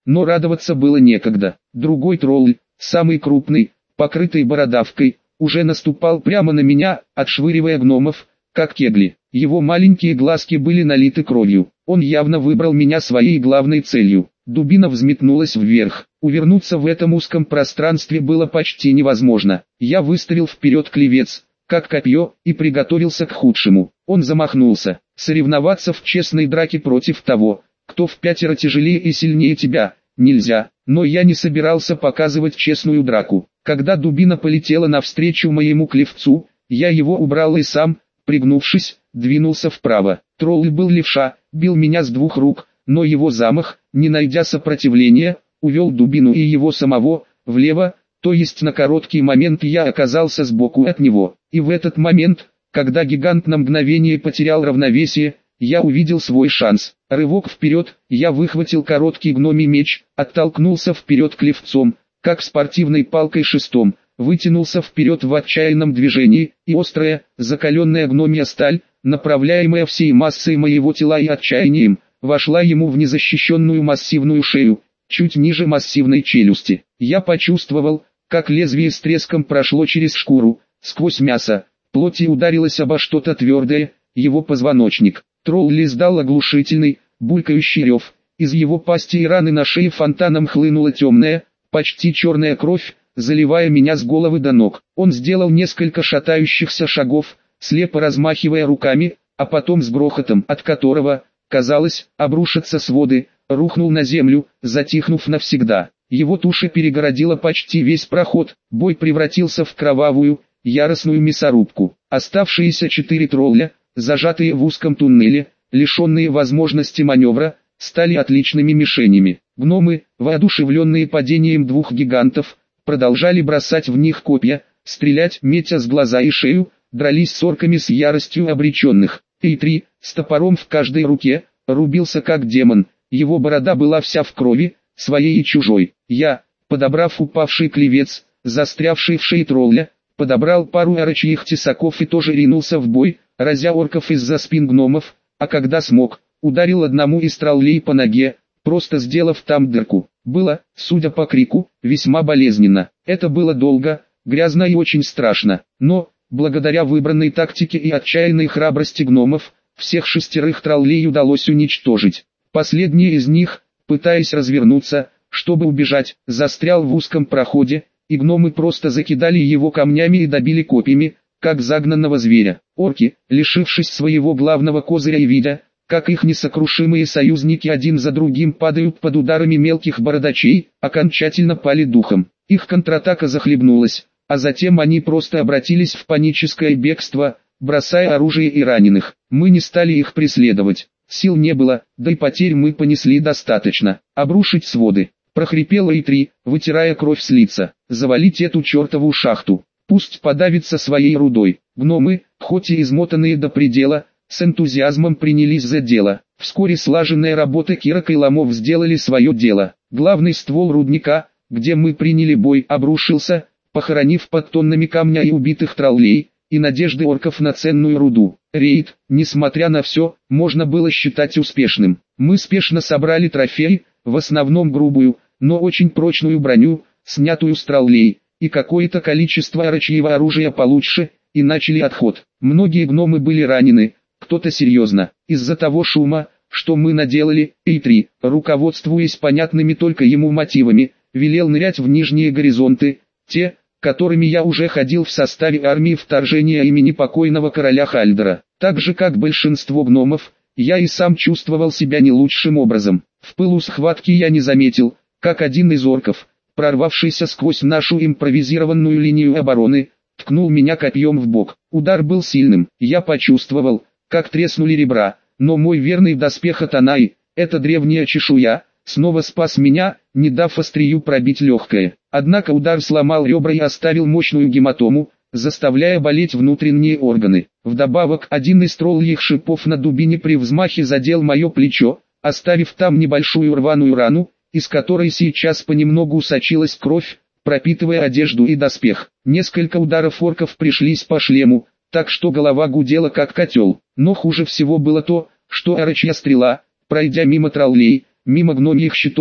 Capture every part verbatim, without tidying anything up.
но радоваться было некогда. Другой тролль, самый крупный, покрытый бородавкой, уже наступал прямо на меня, отшвыривая гномов, как кегли. Его маленькие глазки были налиты кровью. Он явно выбрал меня своей главной целью. Дубина взметнулась вверх. Увернуться в этом узком пространстве было почти невозможно. Я выставил вперед клевец, как копье, и приготовился к худшему. Он замахнулся. Соревноваться в честной драке против того, кто в пятеро тяжелее и сильнее тебя, нельзя. Но я не собирался показывать честную драку. Когда дубина полетела навстречу моему клевцу, я его убрал и сам, пригнувшись, двинулся вправо. Тролль был левша, бил меня с двух рук, но его замах, не найдя сопротивления, увел дубину и его самого влево, то есть на короткий момент я оказался сбоку от него. И в этот момент, когда гигант на мгновение потерял равновесие, я увидел свой шанс. Рывок вперед, я выхватил короткий гномий меч, оттолкнулся вперед клевцом, как спортивной палкой шестом, вытянулся вперед в отчаянном движении, и острая, закаленная гномья сталь, направляемая всей массой моего тела и отчаянием, вошла ему в незащищенную массивную шею, чуть ниже массивной челюсти. Я почувствовал, как лезвие с треском прошло через шкуру, сквозь мясо, плоть и ударилось обо что-то твердое, его позвоночник. Тролль издал оглушительный, булькающий рев. Из его пасти и раны на шее фонтаном хлынула темная, почти черная кровь, заливая меня с головы до ног. Он сделал несколько шатающихся шагов, слепо размахивая руками, а потом с грохотом, от которого, казалось, обрушатся своды, рухнул на землю, затихнув навсегда. Его туша перегородила почти весь проход, бой превратился в кровавую, яростную мясорубку. Оставшиеся четыре тролля, зажатые в узком туннеле, лишенные возможности маневра, стали отличными мишенями. Гномы, воодушевленные падением двух гигантов, продолжали бросать в них копья, стрелять, метя с глаза и шею, дрались с орками с яростью обреченных. И три, с топором в каждой руке, рубился как демон, его борода была вся в крови, своей и чужой. Я, подобрав упавший клевец, застрявший в шее тролля, подобрал пару орочьих тесаков и тоже ринулся в бой, разя орков из-за спин гномов, а когда смог, ударил одному из троллей по ноге, просто сделав там дырку. Было, судя по крику, весьма болезненно. Это было долго, грязно и очень страшно, но, благодаря выбранной тактике и отчаянной храбрости гномов, всех шестерых троллей удалось уничтожить. Последний из них, пытаясь развернуться, чтобы убежать, застрял в узком проходе, и гномы просто закидали его камнями и добили копьями, как загнанного зверя. Орки, лишившись своего главного козыря и видя, как их несокрушимые союзники один за другим падают под ударами мелких бородачей, окончательно пали духом. Их контратака захлебнулась, а затем они просто обратились в паническое бегство, бросая оружие и раненых. Мы не стали их преследовать. Сил не было, да и потерь мы понесли достаточно. Обрушить своды. Прохрипела и три, вытирая кровь с лица. Завалить эту чертову шахту. Пусть подавится своей рудой. Гномы, хоть и измотанные до предела, с энтузиазмом принялись за дело. Вскоре слаженная работа кирок и ломов сделали свое дело. Главный ствол рудника, где мы приняли бой, обрушился, похоронив под тоннами камня и убитых троллей, и надежды орков на ценную руду. Рейд, несмотря на все, можно было считать успешным. Мы спешно собрали трофеи, в основном грубую, но очень прочную броню, снятую с троллей, и какое-то количество орочьего оружия получше, и начали отход. Многие гномы были ранены, кто-то серьезно. Из-за того шума, что мы наделали, и три, руководствуясь понятными только ему мотивами, велел нырять в нижние горизонты, те, которыми я уже ходил в составе армии вторжения имени покойного короля Хальдера. Так же как большинство гномов, я и сам чувствовал себя не лучшим образом. В пылу схватки я не заметил, как один из орков, прорвавшийся сквозь нашу импровизированную линию обороны, ткнул меня копьем в бок. Удар был сильным, я почувствовал, как треснули ребра, но мой верный доспех Атанай, эта древняя чешуя, снова спас меня, не дав острию пробить легкое. Однако удар сломал ребра и оставил мощную гематому, заставляя болеть внутренние органы. Вдобавок, один из тролльих шипов на дубине при взмахе задел мое плечо, оставив там небольшую рваную рану, из которой сейчас понемногу сочилась кровь, пропитывая одежду и доспех. Несколько ударов орков пришлись по шлему, так что голова гудела как котел. Но хуже всего было то, что орочья стрела, пройдя мимо троллей, мимо гномьих щитов,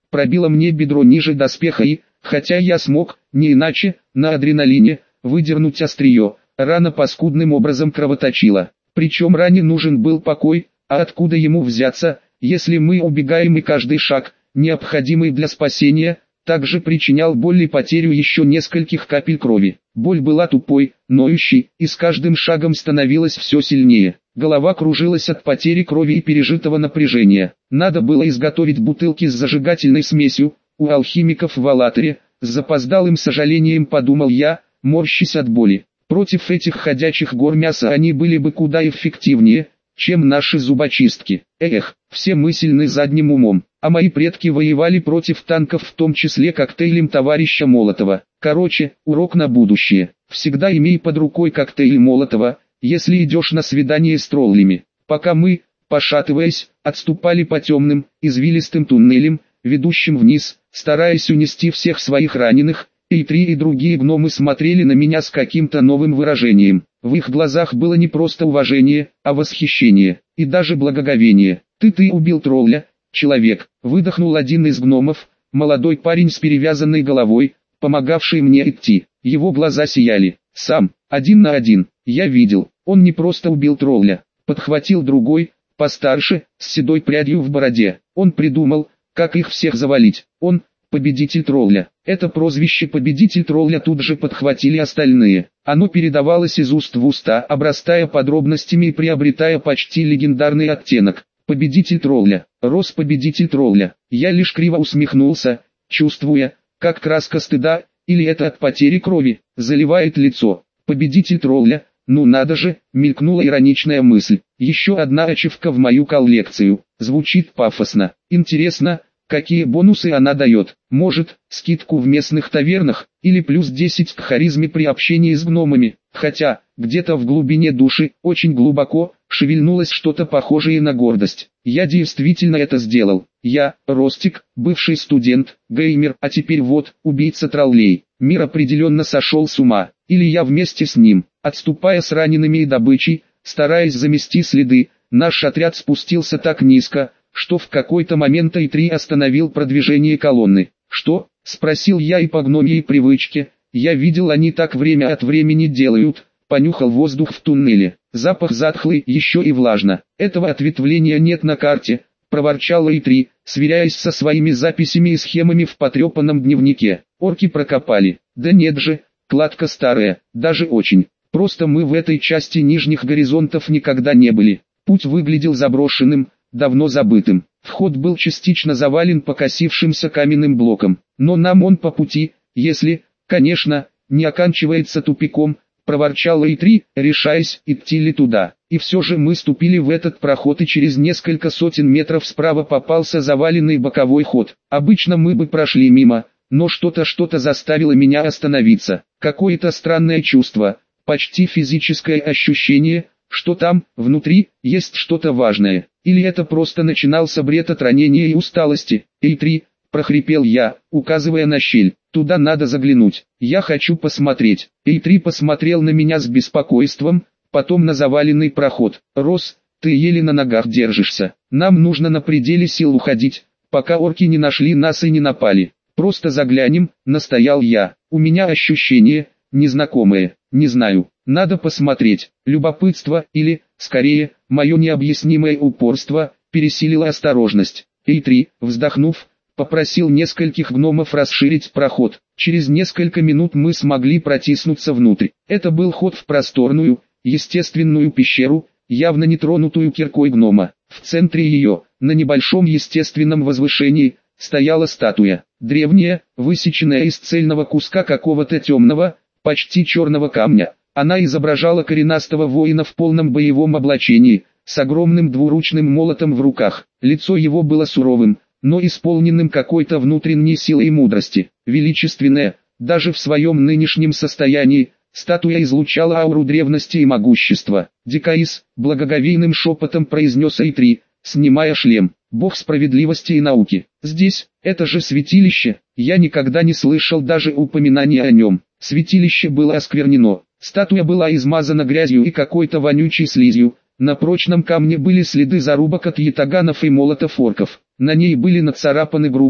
пробило мне бедро ниже доспеха и, хотя я смог, не иначе, на адреналине, выдернуть острие, рана паскудным образом кровоточила. Причем ране нужен был покой, а откуда ему взяться, если мы убегаем и каждый шаг, необходимый для спасения, также причинял боль и потерю еще нескольких капель крови. Боль была тупой, ноющей, и с каждым шагом становилась все сильнее. Голова кружилась от потери крови и пережитого напряжения. Надо было изготовить бутылки с зажигательной смесью, у алхимиков в Алатыре, с запоздалым сожалением подумал я, морщась от боли. Против этих ходячих гор мяса они были бы куда эффективнее, чем наши зубочистки. Эх, все мы сильны задним умом, а мои предки воевали против танков, в том числе коктейлем товарища Молотова. Короче, урок на будущее. Всегда имей под рукой коктейль Молотова, если идешь на свидание с троллями. Пока мы, пошатываясь, отступали по темным, извилистым туннелям, ведущим вниз, стараясь унести всех своих раненых, и три и другие гномы смотрели на меня с каким-то новым выражением. В их глазах было не просто уважение, а восхищение, и даже благоговение. «Ты-ты убил тролля, человек», — выдохнул один из гномов, молодой парень с перевязанной головой, помогавший мне идти. Его глаза сияли. «Сам, один на один, я видел, он не просто убил тролля», — подхватил другой, постарше, с седой прядью в бороде. «Он придумал, как их всех завалить. Он — победитель тролля». Это прозвище «победитель тролля» тут же подхватили остальные. Оно передавалось из уст в уста, обрастая подробностями и приобретая почти легендарный оттенок. «Победитель тролля, Рос победитель тролля». Я лишь криво усмехнулся, чувствуя, как краска стыда, или это от потери крови, заливает лицо. «Победитель тролля, ну надо же», мелькнула ироничная мысль. Еще одна ачивка в мою коллекцию. Звучит пафосно. Интересно, какие бонусы она дает? Может, скидку в местных тавернах, или плюс десять к харизме при общении с гномами? Хотя, где-то в глубине души, очень глубоко, шевельнулось что-то похожее на гордость. Я действительно это сделал. Я, Ростик, бывший студент, геймер, а теперь вот, убийца троллей. Мир определенно сошел с ума. Или я вместе с ним, отступая с ранеными и добычей, стараясь замести следы, наш отряд спустился так низко, что в какой-то момент и три остановил продвижение колонны. «Что?» — спросил я и по гномьей привычке. Я видел, они так время от времени делают. Понюхал воздух в туннеле. Запах затхлый, еще и влажно. Этого ответвления нет на карте, проворчал и три, сверяясь со своими записями и схемами в потрепанном дневнике. Орки прокопали. Да нет же, кладка старая, даже очень. Просто мы в этой части нижних горизонтов никогда не были. Путь выглядел заброшенным, давно забытым. Вход был частично завален покосившимся каменным блоком. Но нам он по пути, если, конечно, не оканчивается тупиком, проворчал и три, решаясь, идти ли туда. И все же мы ступили в этот проход, и через несколько сотен метров справа попался заваленный боковой ход. Обычно мы бы прошли мимо, но что-то что-то заставило меня остановиться. Какое-то странное чувство, почти физическое ощущение, что там, внутри, есть что-то важное. Или это просто начинался бред от ранения и усталости. «Эй, три!» — прохрипел я, указывая на щель. «Туда надо заглянуть. Я хочу посмотреть». Эй, три посмотрел на меня с беспокойством, потом на заваленный проход. «Рос, ты еле на ногах держишься. Нам нужно на пределе сил уходить, пока орки не нашли нас и не напали. Просто заглянем», — настоял я. «У меня ощущение, незнакомое, не знаю. Надо посмотреть». Любопытство, или, скорее, мое необъяснимое упорство, пересилило осторожность. Эй, три, вздохнув, попросил нескольких гномов расширить проход. Через несколько минут мы смогли протиснуться внутрь. Это был ход в просторную, естественную пещеру, явно не тронутую киркой гнома. В центре ее, на небольшом естественном возвышении, стояла статуя. Древняя, высеченная из цельного куска какого-то темного, почти черного камня. Она изображала коренастого воина в полном боевом облачении, с огромным двуручным молотом в руках. Лицо его было суровым, но исполненным какой-то внутренней силой и мудрости. Величественная, даже в своем нынешнем состоянии, статуя излучала ауру древности и могущества. «Дикаис», благоговейным шепотом произнес и три, снимая шлем, «бог справедливости и науки». «Здесь, это же святилище, я никогда не слышал даже упоминания о нем». Святилище было осквернено, статуя была измазана грязью и какой-то вонючей слизью, на прочном камне были следы зарубок от ятаганов и молотов орков. На ней были нацарапаны грубые,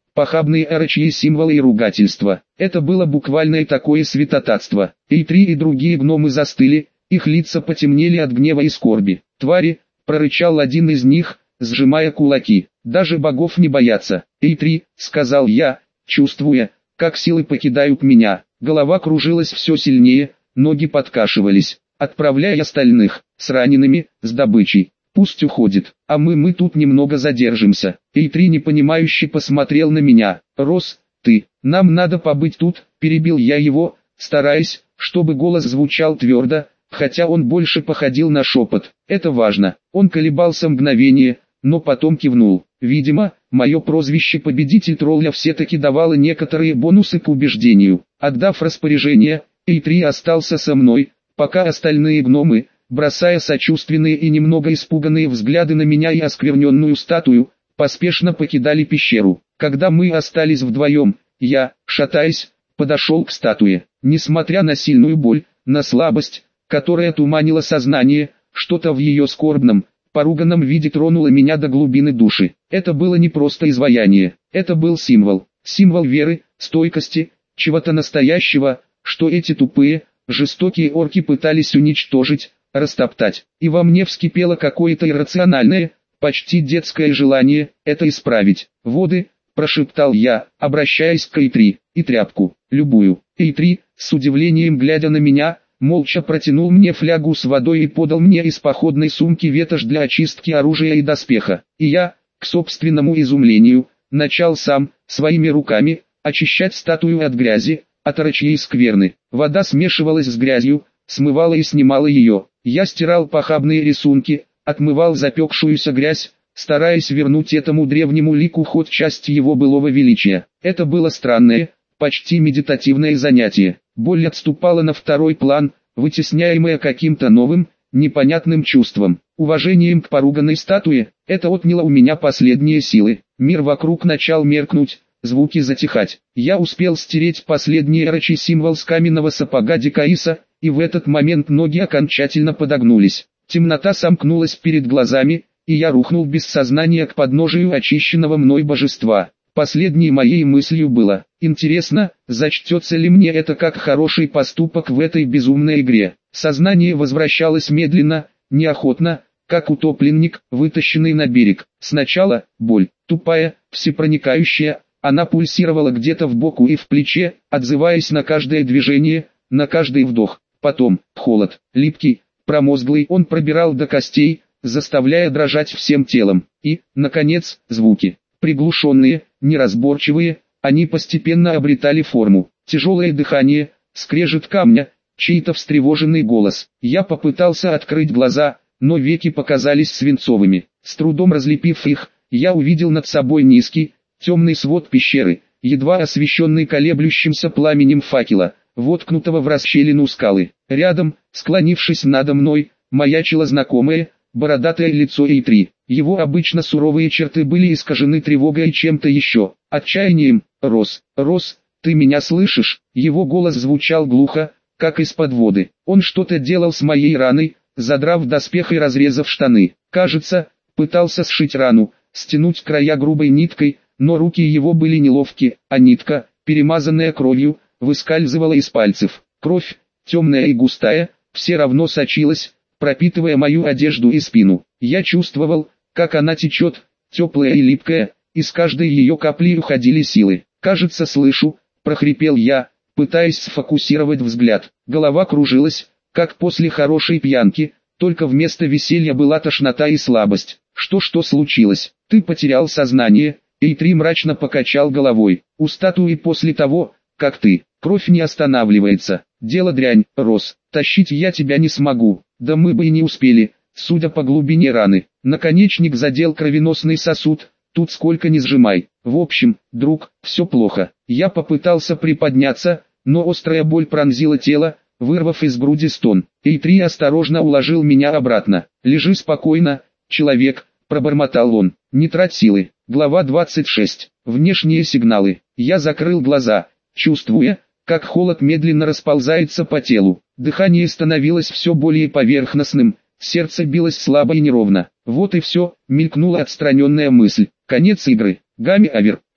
похабные орочьи символы и ругательства. Это было буквальное такое святотатство. И три и другие гномы застыли, их лица потемнели от гнева и скорби. «Твари!» — прорычал один из них, сжимая кулаки. «Даже богов не боятся!» «Эй, три!» — сказал я, чувствуя, как силы покидают меня. Голова кружилась все сильнее, ноги подкашивались. «Отправляй остальных, с ранеными, с добычей. Пусть уходит, а мы мы тут немного задержимся». Эй, три непонимающе посмотрел на меня. «Рос, ты, нам надо побыть тут», — перебил я его, стараясь, чтобы голос звучал твердо, хотя он больше походил на шепот. «Это важно». Он колебался мгновение, но потом кивнул. Видимо, мое прозвище «Победитель тролля» все-таки давало некоторые бонусы к убеждению. Отдав распоряжение, Эй три остался со мной, пока остальные гномы, бросая сочувственные и немного испуганные взгляды на меня и оскверненную статую, поспешно покидали пещеру. Когда мы остались вдвоем, я, шатаясь, подошел к статуе. Несмотря на сильную боль, на слабость, которая туманила сознание, что-то в ее скорбном, поруганном виде тронуло меня до глубины души. Это было не просто изваяние, это был символ. Символ веры, стойкости, чего-то настоящего, что эти тупые, жестокие орки пытались уничтожить, растоптать. И во мне вскипело какое-то иррациональное, почти детское желание это исправить. «Воды», — прошептал я, обращаясь к Эй три, — «и тряпку, любую». Эй три, с удивлением глядя на меня, молча протянул мне флягу с водой и подал мне из походной сумки ветошь для очистки оружия и доспеха. И я, к собственному изумлению, начал сам, своими руками, очищать статую от грязи, от орочьей скверны. Вода смешивалась с грязью, смывала и снимала ее. Я стирал похабные рисунки, отмывал запекшуюся грязь, стараясь вернуть этому древнему лику хоть часть его былого величия. Это было странное, почти медитативное занятие. Боль отступала на второй план, вытесняемая каким-то новым, непонятным чувством. Уважением к поруганной статуе, это отняло у меня последние силы. Мир вокруг начал меркнуть, звуки затихать. Я успел стереть последний орочий символ с каменного сапога Дикаиса, и в этот момент ноги окончательно подогнулись. Темнота сомкнулась перед глазами, и я рухнул без сознания к подножию очищенного мной божества. Последней моей мыслью было: интересно, зачтется ли мне это как хороший поступок в этой безумной игре. Сознание возвращалось медленно, неохотно, как утопленник, вытащенный на берег. Сначала боль, тупая, всепроникающая, она пульсировала где-то в боку и в плече, отзываясь на каждое движение, на каждый вдох. Потом холод, липкий, промозглый, он пробирал до костей, заставляя дрожать всем телом. И, наконец, звуки. Приглушенные, неразборчивые, они постепенно обретали форму. Тяжелое дыхание, скрежет камня, чей-то встревоженный голос. Я попытался открыть глаза, но веки показались свинцовыми. С трудом разлепив их, я увидел над собой низкий, темный свод пещеры, едва освещенный колеблющимся пламенем факела, воткнутого в расщелину скалы. Рядом, склонившись надо мной, маячило знакомое, бородатое лицо Эй три. Его обычно суровые черты были искажены тревогой и чем-то еще, отчаянием. «Рос, Рос, ты меня слышишь?» Его голос звучал глухо, как из-под воды. Он что-то делал с моей раной, задрав доспех и разрезав штаны. Кажется, пытался сшить рану, стянуть края грубой ниткой, но руки его были неловки, а нитка, перемазанная кровью, выскальзывала из пальцев. Кровь, темная и густая, все равно сочилась, пропитывая мою одежду и спину. Я чувствовал, как она течет, теплая и липкая, и с каждой ее капли уходили силы. «Кажется, слышу», — прохрипел я, пытаясь сфокусировать взгляд. Голова кружилась, как после хорошей пьянки, только вместо веселья была тошнота и слабость. «Что-что случилось? Ты потерял сознание?» Эй три мрачно покачал головой. «У статуи после того, как ты, кровь не останавливается. Дело дрянь, Рос, тащить я тебя не смогу, да мы бы и не успели, судя по глубине раны. Наконечник задел кровеносный сосуд, тут сколько ни сжимай. В общем, друг, все плохо». Я попытался приподняться, но острая боль пронзила тело, вырвав из груди стон. Эй три осторожно уложил меня обратно. «Лежи спокойно, человек», — пробормотал он, — «не трать силы». Глава двадцать шесть. Внешние сигналы. Я закрыл глаза, чувствуя, как холод медленно расползается по телу. Дыхание становилось все более поверхностным, сердце билось слабо и неровно. Вот и все, мелькнула отстраненная мысль. Конец игры. Гамми Авер.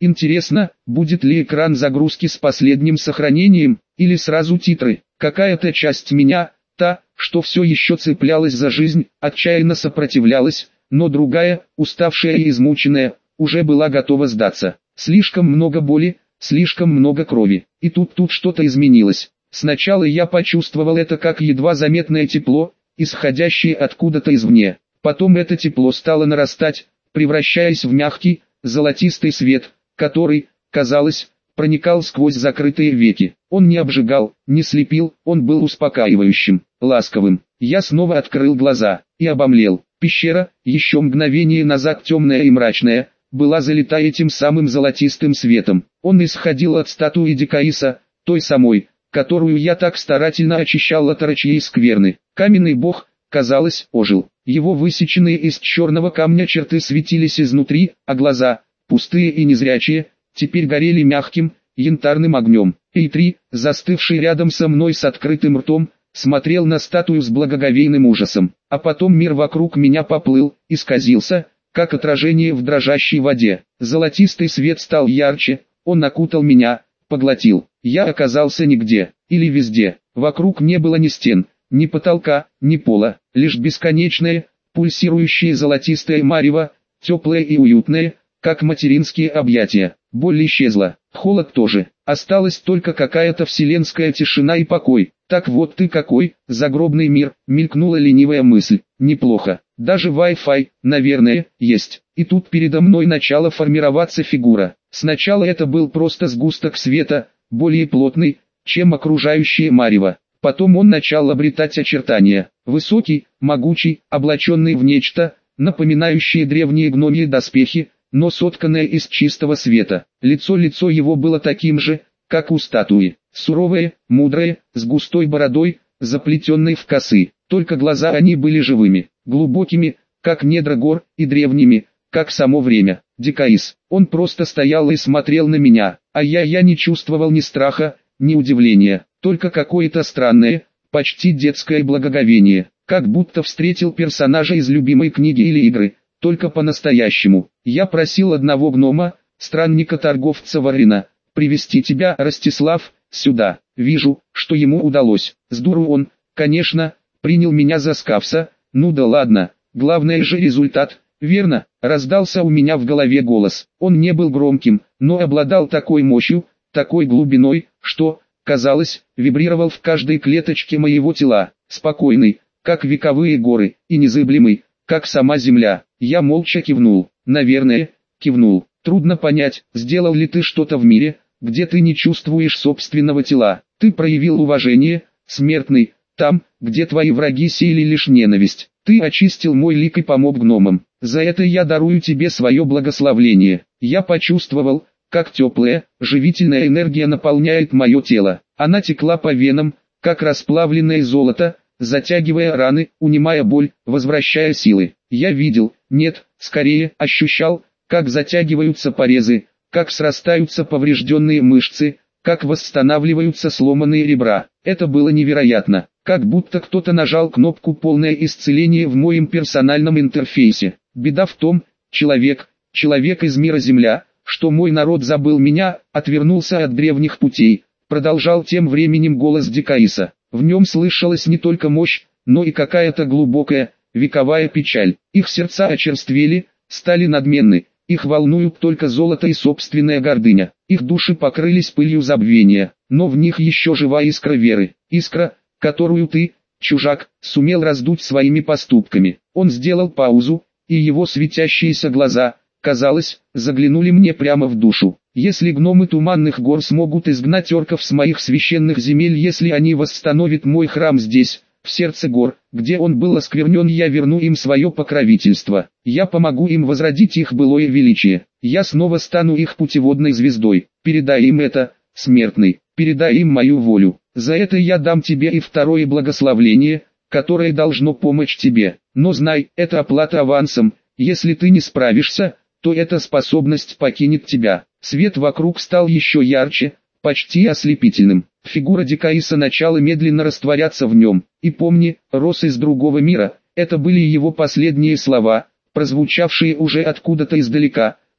Интересно, будет ли экран загрузки с последним сохранением, или сразу титры. Какая-то часть меня, та, что все еще цеплялась за жизнь, отчаянно сопротивлялась, но другая, уставшая и измученная, уже была готова сдаться. Слишком много боли, слишком много крови. И тут тут что-то изменилось. Сначала я почувствовал это как едва заметное тепло, исходящее откуда-то извне. Потом это тепло стало нарастать, превращаясь в мягкий, золотистый свет, который, казалось, проникал сквозь закрытые веки. Он не обжигал, не слепил, он был успокаивающим, ласковым. Я снова открыл глаза и обомлел. Пещера, еще мгновение назад темная и мрачная, была залита этим самым золотистым светом. Он исходил от статуи Дикаиса, той самой, которую я так старательно очищал от рачьей скверны. Каменный бог, казалось, ожил. Его высеченные из черного камня черты светились изнутри, а глаза, пустые и незрячие, теперь горели мягким, янтарным огнем. Эйтри, застывший рядом со мной с открытым ртом, смотрел на статую с благоговейным ужасом. А потом мир вокруг меня поплыл, исказился, как отражение в дрожащей воде. Золотистый свет стал ярче, он окутал меня, поглотил. Я оказался нигде, или везде. Вокруг не было ни стен, ни потолка, ни пола, лишь бесконечное, пульсирующее золотистое марево, теплое и уютное, как материнские объятия. Боль исчезла, холод тоже, осталась только какая-то вселенская тишина и покой. Так вот ты какой, загробный мир, мелькнула ленивая мысль. Неплохо, даже Wi-Fi, наверное, есть. И тут передо мной начала формироваться фигура. Сначала это был просто сгусток света, более плотный, чем окружающее марево. Потом он начал обретать очертания. Высокий, могучий, облаченный в нечто, напоминающее древние гномьи доспехи, но сотканное из чистого света. Лицо лицо его было таким же, как у статуи. Суровое, мудрое, с густой бородой, заплетенной в косы. Только глаза они были живыми, глубокими, как недра гор, и древними, как само время. Дикаис. Он просто стоял и смотрел на меня, а я я не чувствовал ни страха, ни удивления, только какое-то странное, почти детское благоговение, как будто встретил персонажа из любимой книги или игры, только по-настоящему. Я просил одного гнома, странника-торговца Варина, привести тебя, Ростислав, сюда. Вижу, что ему удалось. С дуру он, конечно, принял меня за скафса. Ну да ладно, главное же результат, верно? Раздался у меня в голове голос. Он не был громким, но обладал такой мощью, такой глубиной, что, казалось, вибрировал в каждой клеточке моего тела. Спокойный, как вековые горы, и незыблемый, как сама земля. Я молча кивнул. Наверное, кивнул. Трудно понять, сделал ли ты что-то в мире, где ты не чувствуешь собственного тела. Ты проявил уважение, смертный, там, где твои враги сеяли лишь ненависть. Ты очистил мой лик и помог гномам. За это я дарую тебе свое благословление. Я почувствовал, как теплая, живительная энергия наполняет мое тело. Она текла по венам, как расплавленное золото, затягивая раны, унимая боль, возвращая силы. Я видел, нет, скорее ощущал, как затягиваются порезы, как срастаются поврежденные мышцы, как восстанавливаются сломанные ребра. Это было невероятно, как будто кто-то нажал кнопку «Полное исцеление» в моем персональном интерфейсе. Беда в том, человек, человек из мира Земля, что мой народ забыл меня, отвернулся от древних путей, продолжал тем временем голос Дикаиса. В нем слышалась не только мощь, но и какая-то глубокая, вековая печаль. Их сердца очерствели, стали надменны, их волнуют только золото и собственная гордыня. Их души покрылись пылью забвения, но в них еще жива искра веры. Искра, которую ты, чужак, сумел раздуть своими поступками. Он сделал паузу, и его светящиеся глаза, казалось, заглянули мне прямо в душу. Если гномы Туманных гор смогут изгнать орков с моих священных земель, если они восстановят мой храм здесь, в сердце гор, где он был осквернен, я верну им свое покровительство. Я помогу им возродить их былое величие. Я снова стану их путеводной звездой. Передай им это, смертный, передай им мою волю. За это я дам тебе и второе благословление, которое должно помочь тебе. Но знай, это оплата авансом. Если ты не справишься, то эта способность покинет тебя. Свет вокруг стал еще ярче, почти ослепительным. Фигура Дикаиса начала медленно растворяться в нем. И помни, рос из другого мира. Это были его последние слова, прозвучавшие уже откуда-то издалека,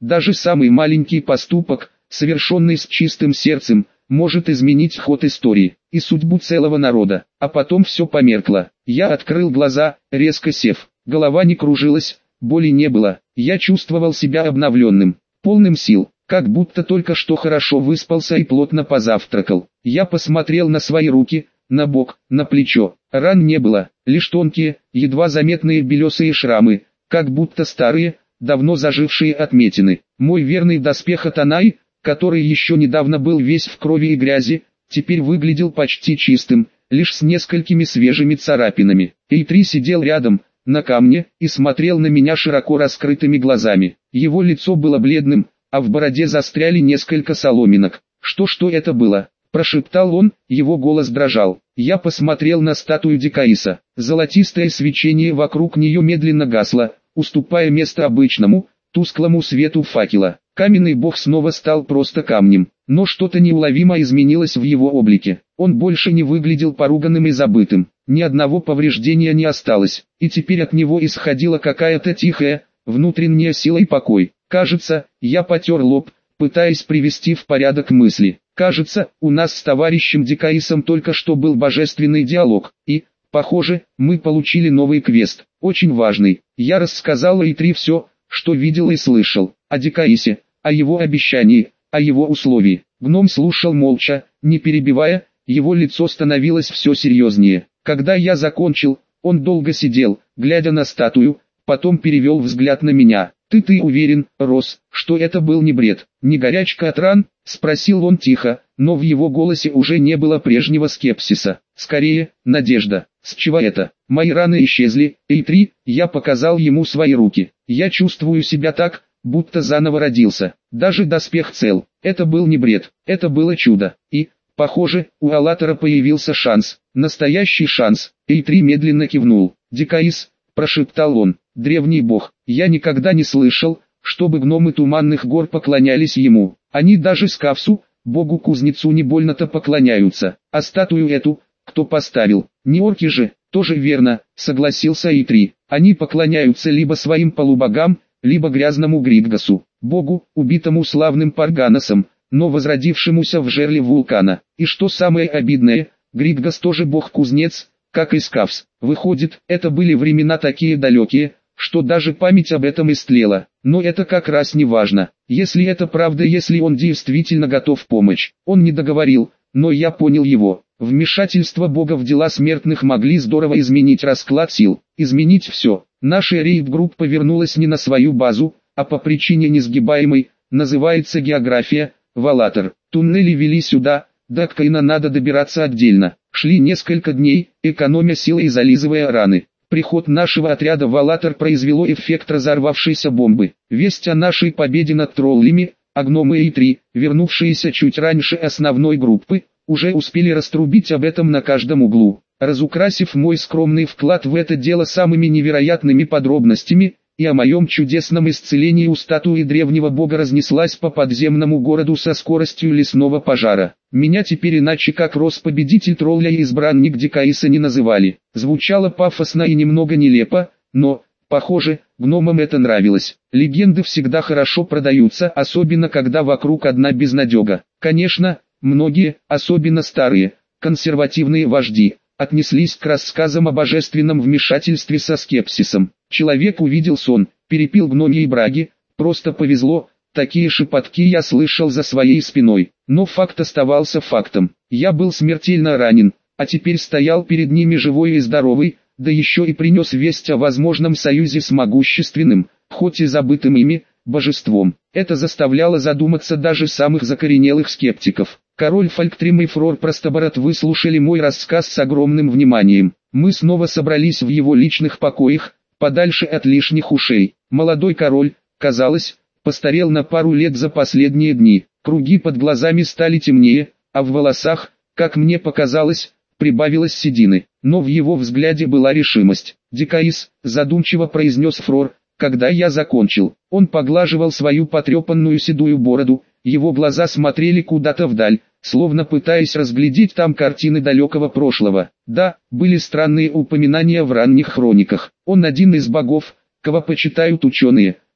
Даже самый маленький поступок, совершенный с чистым сердцем, может изменить ход истории и судьбу целого народа. А потом все померкло. Я открыл глаза, резко сев. Голова не кружилась, боли не было. Я чувствовал себя обновленным, полным сил, как будто только что хорошо выспался и плотно позавтракал. Я посмотрел на свои руки, на бок, на плечо. Ран не было, лишь тонкие, едва заметные белесые шрамы, как будто старые, давно зажившие отметины. Мой верный доспех Атанай, который еще недавно был весь в крови и грязи, теперь выглядел почти чистым, лишь с несколькими свежими царапинами. Эйтри сидел рядом, на камне, и смотрел на меня широко раскрытыми глазами. Его лицо было бледным, а в бороде застряли несколько соломинок. «Что-что это было?» – прошептал он, его голос дрожал. Я посмотрел на статую Дикаиса. Золотистое свечение вокруг нее медленно гасло, уступая место обычному, тусклому свету факела. Каменный бог снова стал просто камнем, но что-то неуловимо изменилось в его облике. Он больше не выглядел поруганным и забытым, ни одного повреждения не осталось, и теперь от него исходила какая-то тихая, внутренняя сила и покой. Кажется, я потер лоб, пытаясь привести в порядок мысли. Кажется, у нас с товарищем Дикаисом только что был божественный диалог, и, похоже, мы получили новый квест, очень важный. Я рассказал Эйтри все, что видел и слышал, о Дикаисе, о его обещании, о его условии. Гном слушал молча, не перебивая, его лицо становилось все серьезнее. Когда я закончил, он долго сидел, глядя на статую, потом перевел взгляд на меня. «Ты-ты уверен, Рос, что это был не бред, не горячка от ран?» — спросил он тихо, но в его голосе уже не было прежнего скепсиса. Скорее, надежда. «С чего это? Мои раны исчезли, Эйтри», — я показал ему свои руки. «Я чувствую себя так, будто заново родился. Даже доспех цел. Это был не бред, это было чудо. И, похоже, у Аллатора появился шанс. Настоящий шанс». Эйтри медленно кивнул. «Дикаис», — прошептал он, — «древний бог. Я никогда не слышал, чтобы гномы Туманных гор поклонялись ему. Они даже Скафсу, богу-кузнецу, не больно-то поклоняются. А статую эту, кто поставил? Не орки же?» «Тоже верно», — согласился Эйтри. «Они поклоняются либо своим полубогам, либо грязному Гридгасу, богу, убитому славным Парганосом, но возродившемуся в жерле вулкана. И что самое обидное, Гридгас тоже бог-кузнец, как и Скафс. Выходит, это были времена такие далекие, что даже память об этом истлела. Но это как раз не важно. Если это правда, если он действительно готов помочь». Он не договорил, но я понял его. Вмешательство Бога в дела смертных могли здорово изменить расклад сил, изменить все. Наша рейд-группа вернулась не на свою базу, а по причине несгибаемой, называется география, в Аллатор. Туннели вели сюда, до Каина надо добираться отдельно. Шли несколько дней, экономя силы и зализывая раны. Приход нашего отряда в Аллатор произвело эффект разорвавшейся бомбы. Весть о нашей победе над троллями, а гномы Эйтри, вернувшиеся чуть раньше основной группы, уже успели раструбить об этом на каждом углу, разукрасив мой скромный вклад в это дело самыми невероятными подробностями, и о моем чудесном исцелении у статуи древнего бога разнеслась по подземному городу со скоростью лесного пожара. Меня теперь иначе как Рос, победитель тролля и избранник Дикаиса, не называли. Звучало пафосно и немного нелепо, но, похоже, гномам это нравилось. Легенды всегда хорошо продаются, особенно когда вокруг одна безнадега. Конечно, многие, особенно старые, консервативные вожди, отнеслись к рассказам о божественном вмешательстве со скепсисом. Человек увидел сон, перепил гномьей браги, просто повезло, такие шепотки я слышал за своей спиной. Но факт оставался фактом. Я был смертельно ранен, а теперь стоял перед ними живой и здоровый, да еще и принес весть о возможном союзе с могущественным, хоть и забытым ими, божеством. Это заставляло задуматься даже самых закоренелых скептиков. Король Фольктрим и Фрор Простобород выслушали мой рассказ с огромным вниманием. Мы снова собрались в его личных покоях, подальше от лишних ушей. Молодой король, казалось, постарел на пару лет за последние дни. Круги под глазами стали темнее, а в волосах, как мне показалось, прибавилось седины. Но в его взгляде была решимость. «Дикаис», задумчиво произнес Фрор, когда я закончил. Он поглаживал свою потрепанную седую бороду, его глаза смотрели куда-то вдаль, словно пытаясь разглядеть там картины далекого прошлого. Да, были странные упоминания в ранних хрониках. Он один из богов, кого почитают ученые,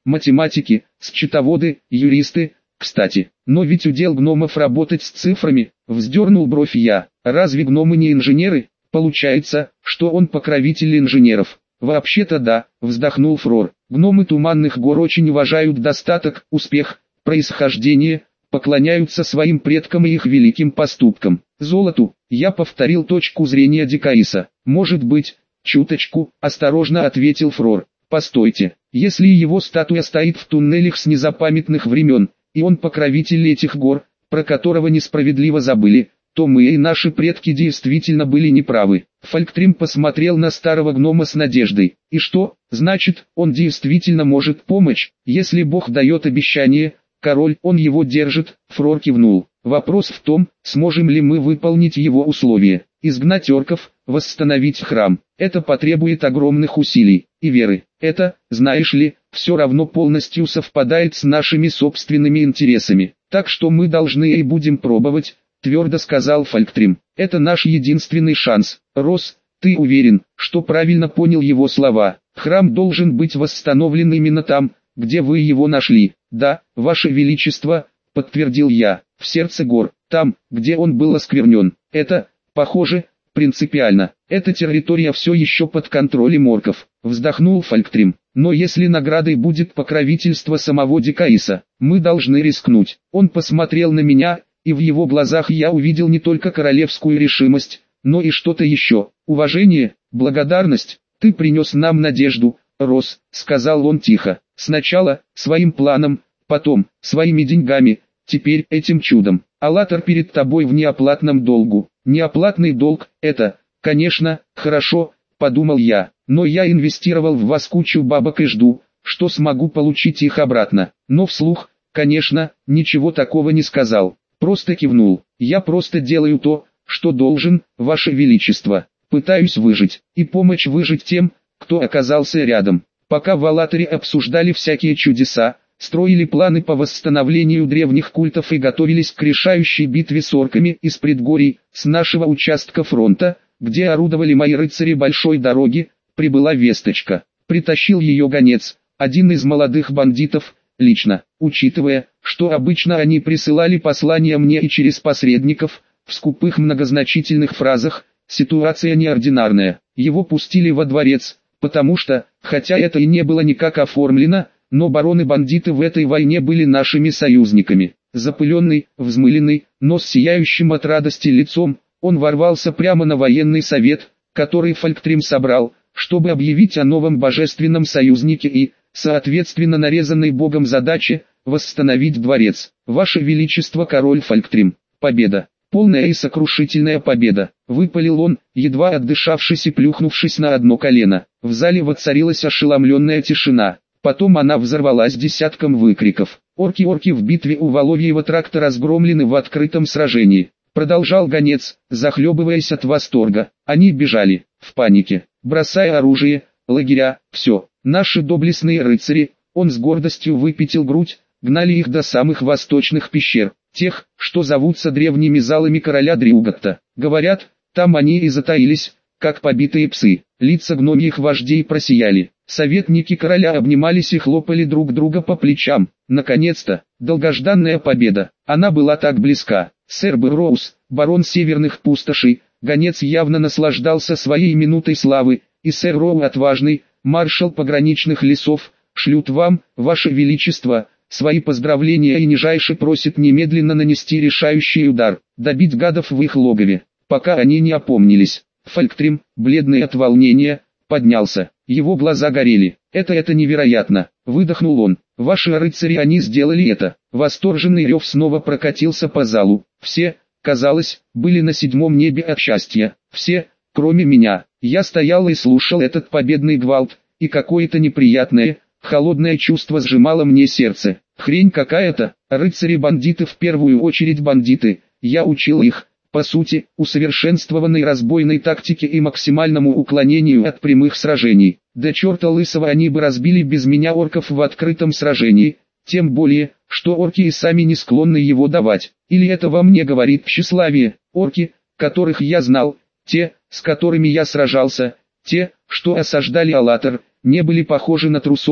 математики, счетоводы, юристы, кстати. Но ведь удел гномов работать с цифрами, вздернул бровь я. Разве гномы не инженеры? Получается, что он покровитель инженеров. Вообще-то да, вздохнул Фрор. Гномы Туманных гор очень уважают достаток, успех, происхождение, поклоняются своим предкам и их великим поступкам. Золоту, я повторил точку зрения Дикаиса. Может быть, чуточку, осторожно ответил Фрор. Постойте, если его статуя стоит в туннелях с незапамятных времен, и он покровитель этих гор, про которого несправедливо забыли, то мы и наши предки действительно были неправы. Фольктрим посмотрел на старого гнома с надеждой. И что, значит, он действительно может помочь, если Бог дает обещание, король, он его держит, Фрор кивнул. Вопрос в том, сможем ли мы выполнить его условия. Изгнать орков, восстановить храм. Это потребует огромных усилий и веры. Это, знаешь ли, все равно полностью совпадает с нашими собственными интересами. Так что мы должны и будем пробовать, твердо сказал Фольктрим. Это наш единственный шанс. Рос, ты уверен, что правильно понял его слова? Храм должен быть восстановлен именно там, где вы его нашли. Да, ваше величество, подтвердил я, в сердце гор, там, где он был осквернен. Это, похоже, принципиально. Эта территория все еще под контролем орков, вздохнул Фольктрим. Но если наградой будет покровительство самого Дикаиса, мы должны рискнуть. Он посмотрел на меня, и в его глазах я увидел не только королевскую решимость, но и что-то еще. Уважение, благодарность. Ты принес нам надежду, Рос, сказал он тихо. Сначала своим планом, потом своими деньгами, теперь этим чудом. Аллатор перед тобой в неоплатном долгу. Неоплатный долг – это, конечно, хорошо, подумал я, но я инвестировал в вас кучу бабок и жду, что смогу получить их обратно. Но вслух, конечно, ничего такого не сказал. Просто кивнул. Я просто делаю то, что должен, ваше величество. Пытаюсь выжить и помочь выжить тем, кто оказался рядом. Пока в Аллаторе обсуждали всякие чудеса, строили планы по восстановлению древних культов и готовились к решающей битве с орками из предгорий, с нашего участка фронта, где орудовали мои рыцари большой дороги, прибыла весточка. Притащил ее гонец, один из молодых бандитов, лично, учитывая, что обычно они присылали послания мне и через посредников, в скупых многозначительных фразах, ситуация неординарная. Его пустили во дворец, потому что, хотя это и не было никак оформлено, но бароны-бандиты в этой войне были нашими союзниками. Запыленный, взмыленный, но с сияющим от радости лицом, он ворвался прямо на военный совет, который Фольктрим собрал, чтобы объявить о новом божественном союзнике и, соответственно нарезанной Богом задаче, восстановить дворец. Ваше Величество король Фольктрим, победа, полная и сокрушительная победа, выпалил он, едва отдышавшись и плюхнувшись на одно колено. В зале воцарилась ошеломленная тишина. Потом она взорвалась десятком выкриков. Орки-орки в битве у Воловьего тракта разгромлены в открытом сражении. Продолжал гонец, захлебываясь от восторга. Они бежали, в панике, бросая оружие, лагеря, все. Наши доблестные рыцари, он с гордостью выпятил грудь, гнали их до самых восточных пещер, тех, что зовутся древними залами короля Дрюгатта. Говорят, там они и затаились, как побитые псы. Лица гномьих вождей просияли. Советники короля обнимались и хлопали друг друга по плечам. Наконец-то, долгожданная победа. Она была так близка. Сэр Бэрроуз, барон северных пустошей, гонец явно наслаждался своей минутой славы, и сэр Роу отважный, маршал пограничных лесов, шлют вам, ваше величество, свои поздравления и нижайше просит немедленно нанести решающий удар, добить гадов в их логове, пока они не опомнились. Фольктрим, бледный от волнения, поднялся. Его глаза горели. «Это это невероятно!» — выдохнул он. «Ваши рыцари, они сделали это!» Восторженный рев снова прокатился по залу. Все, казалось, были на седьмом небе от счастья. Все, кроме меня. Я стоял и слушал этот победный гвалт, и какое-то неприятное, холодное чувство сжимало мне сердце. Хрень какая-то, рыцари-бандиты в первую очередь бандиты. Я учил их, по сути, усовершенствованной разбойной тактике и максимальному уклонению от прямых сражений. Да черта лысого, они бы разбили без меня орков в открытом сражении, тем более, что орки и сами не склонны его давать. Или это во мне говорит тщеславие? Орки, которых я знал, те, с которыми я сражался, те, что осаждали Аллатор, не были похожи на трусов,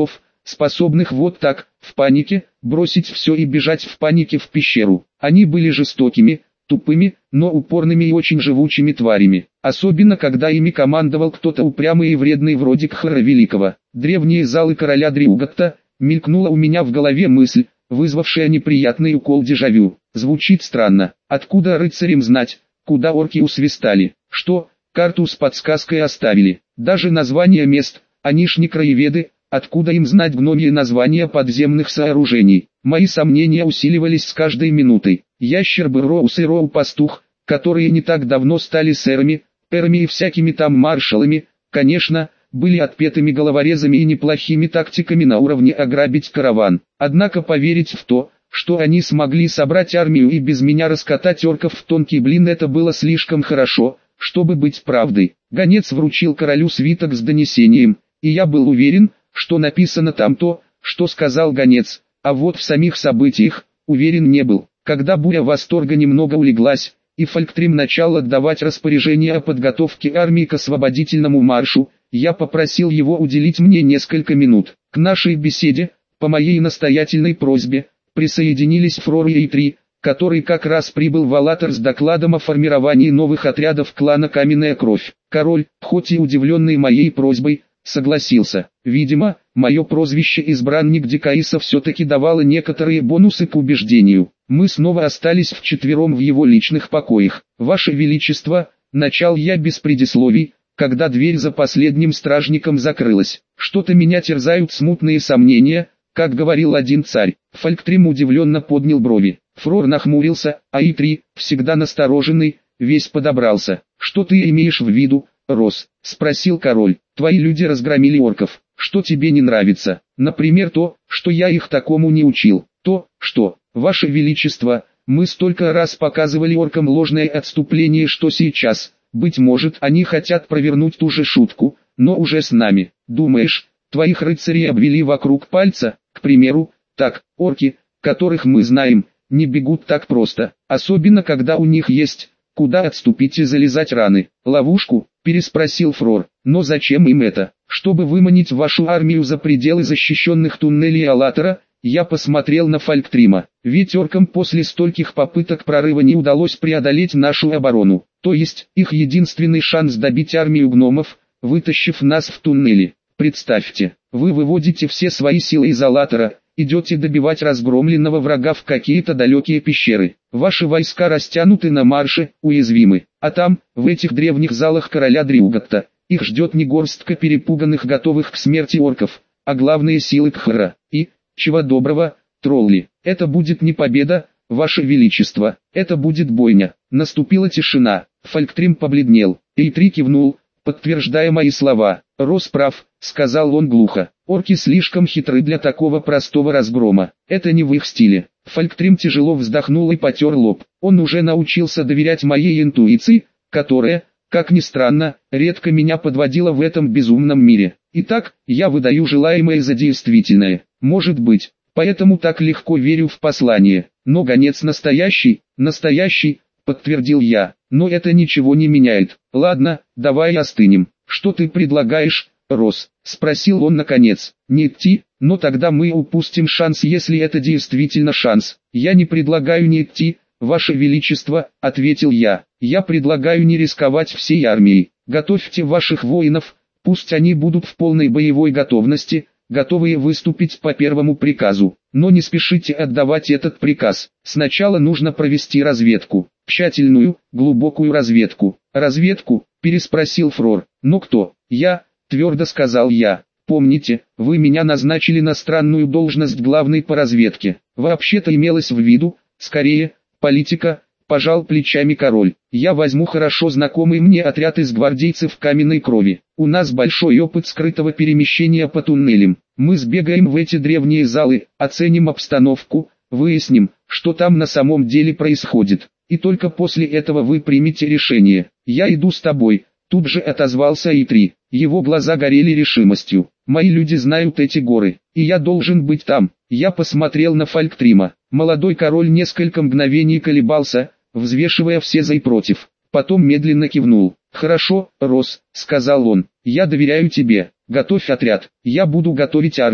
способных вот так, в панике, бросить все и бежать в панике в пещеру. Они были жестокими, тупыми, но упорными и очень живучими тварями, особенно когда ими командовал кто-то упрямый и вредный вроде Кхара Великого. Древние залы короля Дриугатта, мелькнула у меня в голове мысль, вызвавшая неприятный укол дежавю. Звучит странно, откуда рыцарям знать, куда орки усвистали, что, карту с подсказкой оставили, даже названия мест, они ж не краеведы, откуда им знать гномьи названия подземных сооружений. Мои сомнения усиливались с каждой минутой. Ящер Бэроус и Роу-пастух, которые не так давно стали сэрами, перами и всякими там маршалами, конечно, были отпетыми головорезами и неплохими тактиками на уровне ограбить караван. Однако поверить в то, что они смогли собрать армию и без меня раскатать орков в тонкий блин, это было слишком хорошо, чтобы быть правдой. Гонец вручил королю свиток с донесением, и я был уверен, что написано там то, что сказал гонец, а вот в самих событиях, уверен не был. Когда буря восторга немного улеглась, и Фольктрим начал отдавать распоряжение о подготовке армии к освободительному маршу, я попросил его уделить мне несколько минут. К нашей беседе, по моей настоятельной просьбе, присоединились Фрор и Итри, который как раз прибыл в Алатор с докладом о формировании новых отрядов клана Каменная Кровь. Король, хоть и удивленный моей просьбой, согласился. Видимо, мое прозвище «Избранник Дикаиса» все-таки давало некоторые бонусы к убеждению. Мы снова остались вчетвером в его личных покоях. «Ваше Величество», — начал я без предисловий, когда дверь за последним стражником закрылась. «Что-то меня терзают смутные сомнения», как говорил один царь. Фольктрим удивленно поднял брови. Фрор нахмурился, а Итри, всегда настороженный, весь подобрался. «Что ты имеешь в виду, Рос?» — спросил король. «Твои люди разгромили орков. Что тебе не нравится? Например, то, что я их такому не учил. То, что, Ваше Величество, мы столько раз показывали оркам ложное отступление, что сейчас, быть может, они хотят провернуть ту же шутку, но уже с нами. Думаешь, твоих рыцарей обвели вокруг пальца, к примеру? Так, орки, которых мы знаем, не бегут так просто, особенно когда у них есть куда отступить и залезать раны. Ловушку?» — переспросил Фрор. «Но зачем им это? Чтобы выманить вашу армию за пределы защищенных туннелей Алатора?» Я посмотрел на Фолктрима. «Ведь оркам после стольких попыток прорыва не удалось преодолеть нашу оборону. То есть, их единственный шанс добить армию гномов, вытащив нас в туннели. Представьте, вы выводите все свои силы из Алатора, идете добивать разгромленного врага в какие-то далекие пещеры. Ваши войска растянуты на марше, уязвимы. А там, в этих древних залах короля Дриугатта, их ждет не горстка перепуганных, готовых к смерти орков, а главные силы Кхара. И, чего доброго, тролли. Это будет не победа, Ваше Величество, это будет бойня». Наступила тишина. Фольктрим побледнел. Итри кивнул, подтверждая мои слова. «Рос прав», — сказал он глухо. «Орки слишком хитры для такого простого разгрома. Это не в их стиле». Фольктрим тяжело вздохнул и потер лоб. Он уже научился доверять моей интуиции, которая, как ни странно, редко меня подводила в этом безумном мире. Итак, я выдаю желаемое за действительное. Может быть, поэтому так легко верю в послание. Но гонец настоящий, настоящий, подтвердил я. Но это ничего не меняет. Ладно, давай остынем. «Что ты предлагаешь, Рос?» — спросил он наконец. «Не идти, но тогда мы упустим шанс, если это действительно шанс». «Я не предлагаю не идти, Ваше Величество», — ответил я. «Я предлагаю не рисковать всей армией. Готовьте ваших воинов, пусть они будут в полной боевой готовности, готовые выступить по первому приказу. Но не спешите отдавать этот приказ. Сначала нужно провести разведку. Тщательную, глубокую разведку». «Разведку?» — переспросил Фрор. «Но кто?» «Я», — твердо сказал я. «Помните, вы меня назначили на странную должность главной по разведке. Вообще-то имелось в виду, скорее, политика», — пожал плечами король. «Я возьму хорошо знакомый мне отряд из гвардейцев Каменной Крови. У нас большой опыт скрытого перемещения по туннелям. Мы сбегаем в эти древние залы, оценим обстановку, выясним, что там на самом деле происходит. И только после этого вы примете решение. Я иду с тобой», — тут же отозвался Итри. Его глаза горели решимостью. «Мои люди знают эти горы, и я должен быть там». Я посмотрел на Фолктрима. Молодой король несколько мгновений колебался, взвешивая все за и против. Потом медленно кивнул. «Хорошо, Рос», — сказал он, — «я доверяю тебе. Готовь отряд, я буду готовить армию.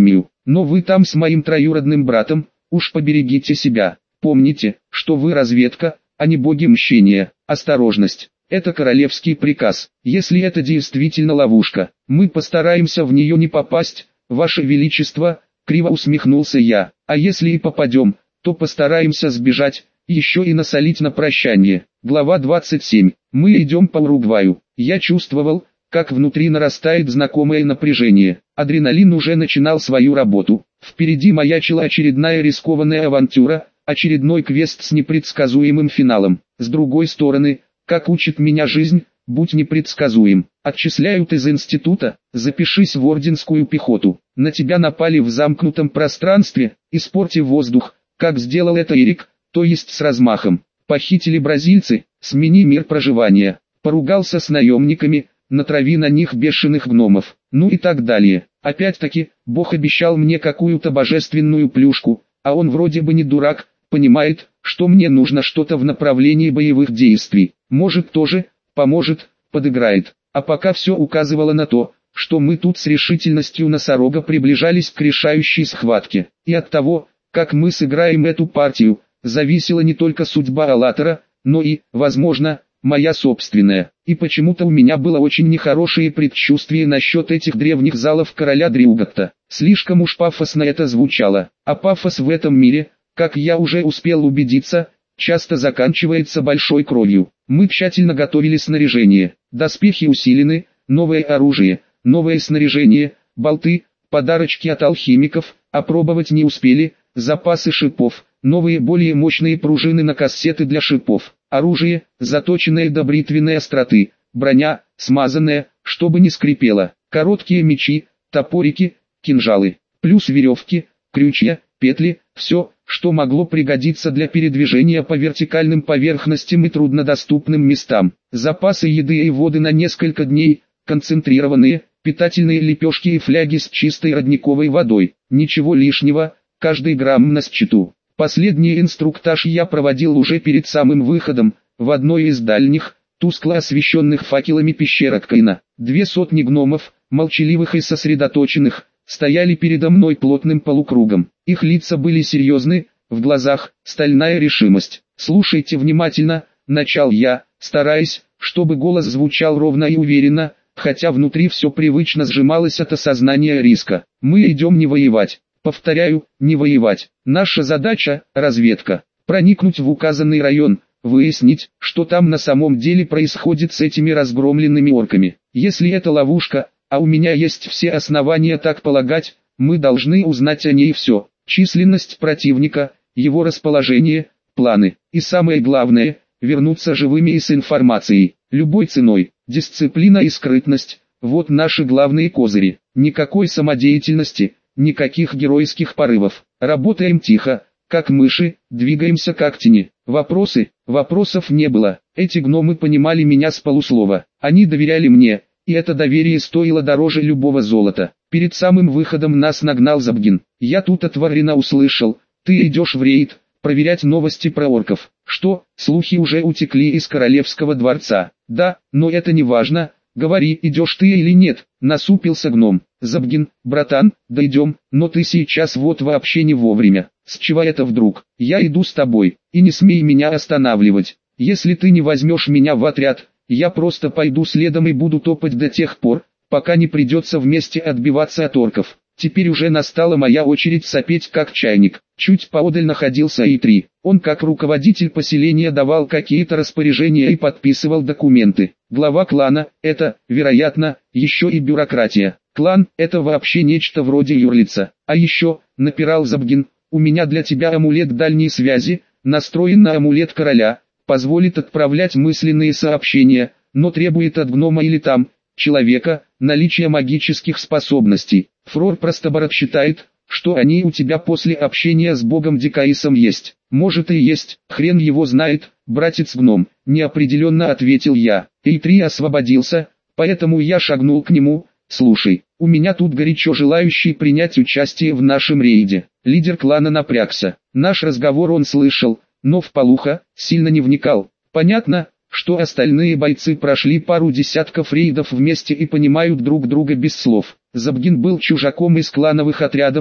но вы там с моим троюродным братом, уж поберегите себя. Помните, что вы разведка, а не боги мщения. Осторожность. Это королевский приказ. Если это действительно ловушка, мы постараемся в нее не попасть, ваше величество, криво усмехнулся я. А если и попадем, то постараемся сбежать, еще и насолить на прощание. Глава двадцать семь. Мы идем по Уругваю. Я чувствовал, как внутри нарастает знакомое напряжение. Адреналин уже начинал свою работу. Впереди маячила очередная рискованная авантюра, очередной квест с непредсказуемым финалом. С другой стороны, как учит меня жизнь, будь непредсказуем. Отчисляют из института, запишись в орденскую пехоту. На тебя напали в замкнутом пространстве, испорти воздух, как сделал это Эрик, то есть с размахом. Похитили бразильцы, смени мир проживания. Поругался с наемниками, натрави на них бешеных гномов, ну и так далее. Опять-таки, Бог обещал мне какую-то божественную плюшку, а он вроде бы не дурак, понимает, что мне нужно что-то в направлении боевых действий. Может тоже, поможет, подыграет. А пока все указывало на то, что мы тут с решительностью носорога приближались к решающей схватке. И от того, как мы сыграем эту партию, зависела не только судьба Аллатора, но и, возможно, моя собственная. И почему-то у меня было очень нехорошее предчувствие насчет этих древних залов короля Дрюгатта. Слишком уж пафосно это звучало. А пафос в этом мире, как я уже успел убедиться, часто заканчивается большой кровью. Мы тщательно готовили снаряжение. Доспехи усилены, новое оружие, новое снаряжение, болты, подарочки от алхимиков, опробовать не успели, запасы шипов, новые более мощные пружины на кассеты для шипов, оружие, заточенное до бритвенной остроты, броня, смазанная, чтобы не скрипело, короткие мечи, топорики, кинжалы, плюс веревки, крючья, петли, все, что могло пригодиться для передвижения по вертикальным поверхностям и труднодоступным местам. Запасы еды и воды на несколько дней, концентрированные, питательные лепешки и фляги с чистой родниковой водой. Ничего лишнего, каждый грамм на счету. Последний инструктаж я проводил уже перед самым выходом, в одной из дальних, тускло освещенных факелами пещер Каина. Две сотни гномов, молчаливых и сосредоточенных, стояли передо мной плотным полукругом. Их лица были серьезны, в глазах стальная решимость. «Слушайте внимательно», — начал я, стараясь, чтобы голос звучал ровно и уверенно, хотя внутри все привычно сжималось от осознания риска. «Мы идем не воевать. Повторяю, не воевать. Наша задача – разведка. Проникнуть в указанный район, выяснить, что там на самом деле происходит с этими разгромленными орками. Если это ловушка, а у меня есть все основания так полагать, мы должны узнать о ней все. Численность противника, его расположение, планы. И самое главное – вернуться живыми и с информацией. Любой ценой. Дисциплина и скрытность – вот наши главные козыри. Никакой самодеятельности. Никаких геройских порывов. Работаем тихо, как мыши, двигаемся как тени. Вопросы? Вопросов не было. Эти гномы понимали меня с полуслова. Они доверяли мне, и это доверие стоило дороже любого золота. Перед самым выходом нас нагнал Забгин. Я тут от Варрина услышал: ты идешь в рейд, проверять новости про орков. Что, слухи уже утекли из королевского дворца? Да, но это не важно. Говори, идешь ты или нет, насупился гном. Забгин, братан, да идем, но ты сейчас вот вообще не вовремя. С чего это вдруг? Я иду с тобой, и не смей меня останавливать. Если ты не возьмешь меня в отряд, я просто пойду следом и буду топать до тех пор, пока не придется вместе отбиваться от орков. Теперь уже настала моя очередь сопеть как чайник. Чуть поодаль находился И три. Он как руководитель поселения давал какие-то распоряжения и подписывал документы. Глава клана – это, вероятно, еще и бюрократия. Клан – это вообще нечто вроде юрлица. А еще, напирал Забгин, у меня для тебя амулет дальней связи, настроен на амулет короля, позволит отправлять мысленные сообщения, но требует от гнома или там, человека, наличия магических способностей. Фрор Простобород считает, что они у тебя после общения с богом Дикаисом есть. Может и есть, хрен его знает, братец-гном, неопределенно ответил я. И три освободился, поэтому я шагнул к нему. Слушай, у меня тут горячо желающий принять участие в нашем рейде. Лидер клана напрягся. Наш разговор он слышал, но вполуха, сильно не вникал. Понятно, что остальные бойцы прошли пару десятков рейдов вместе и понимают друг друга без слов. Забгин был чужаком из клановых отрядов,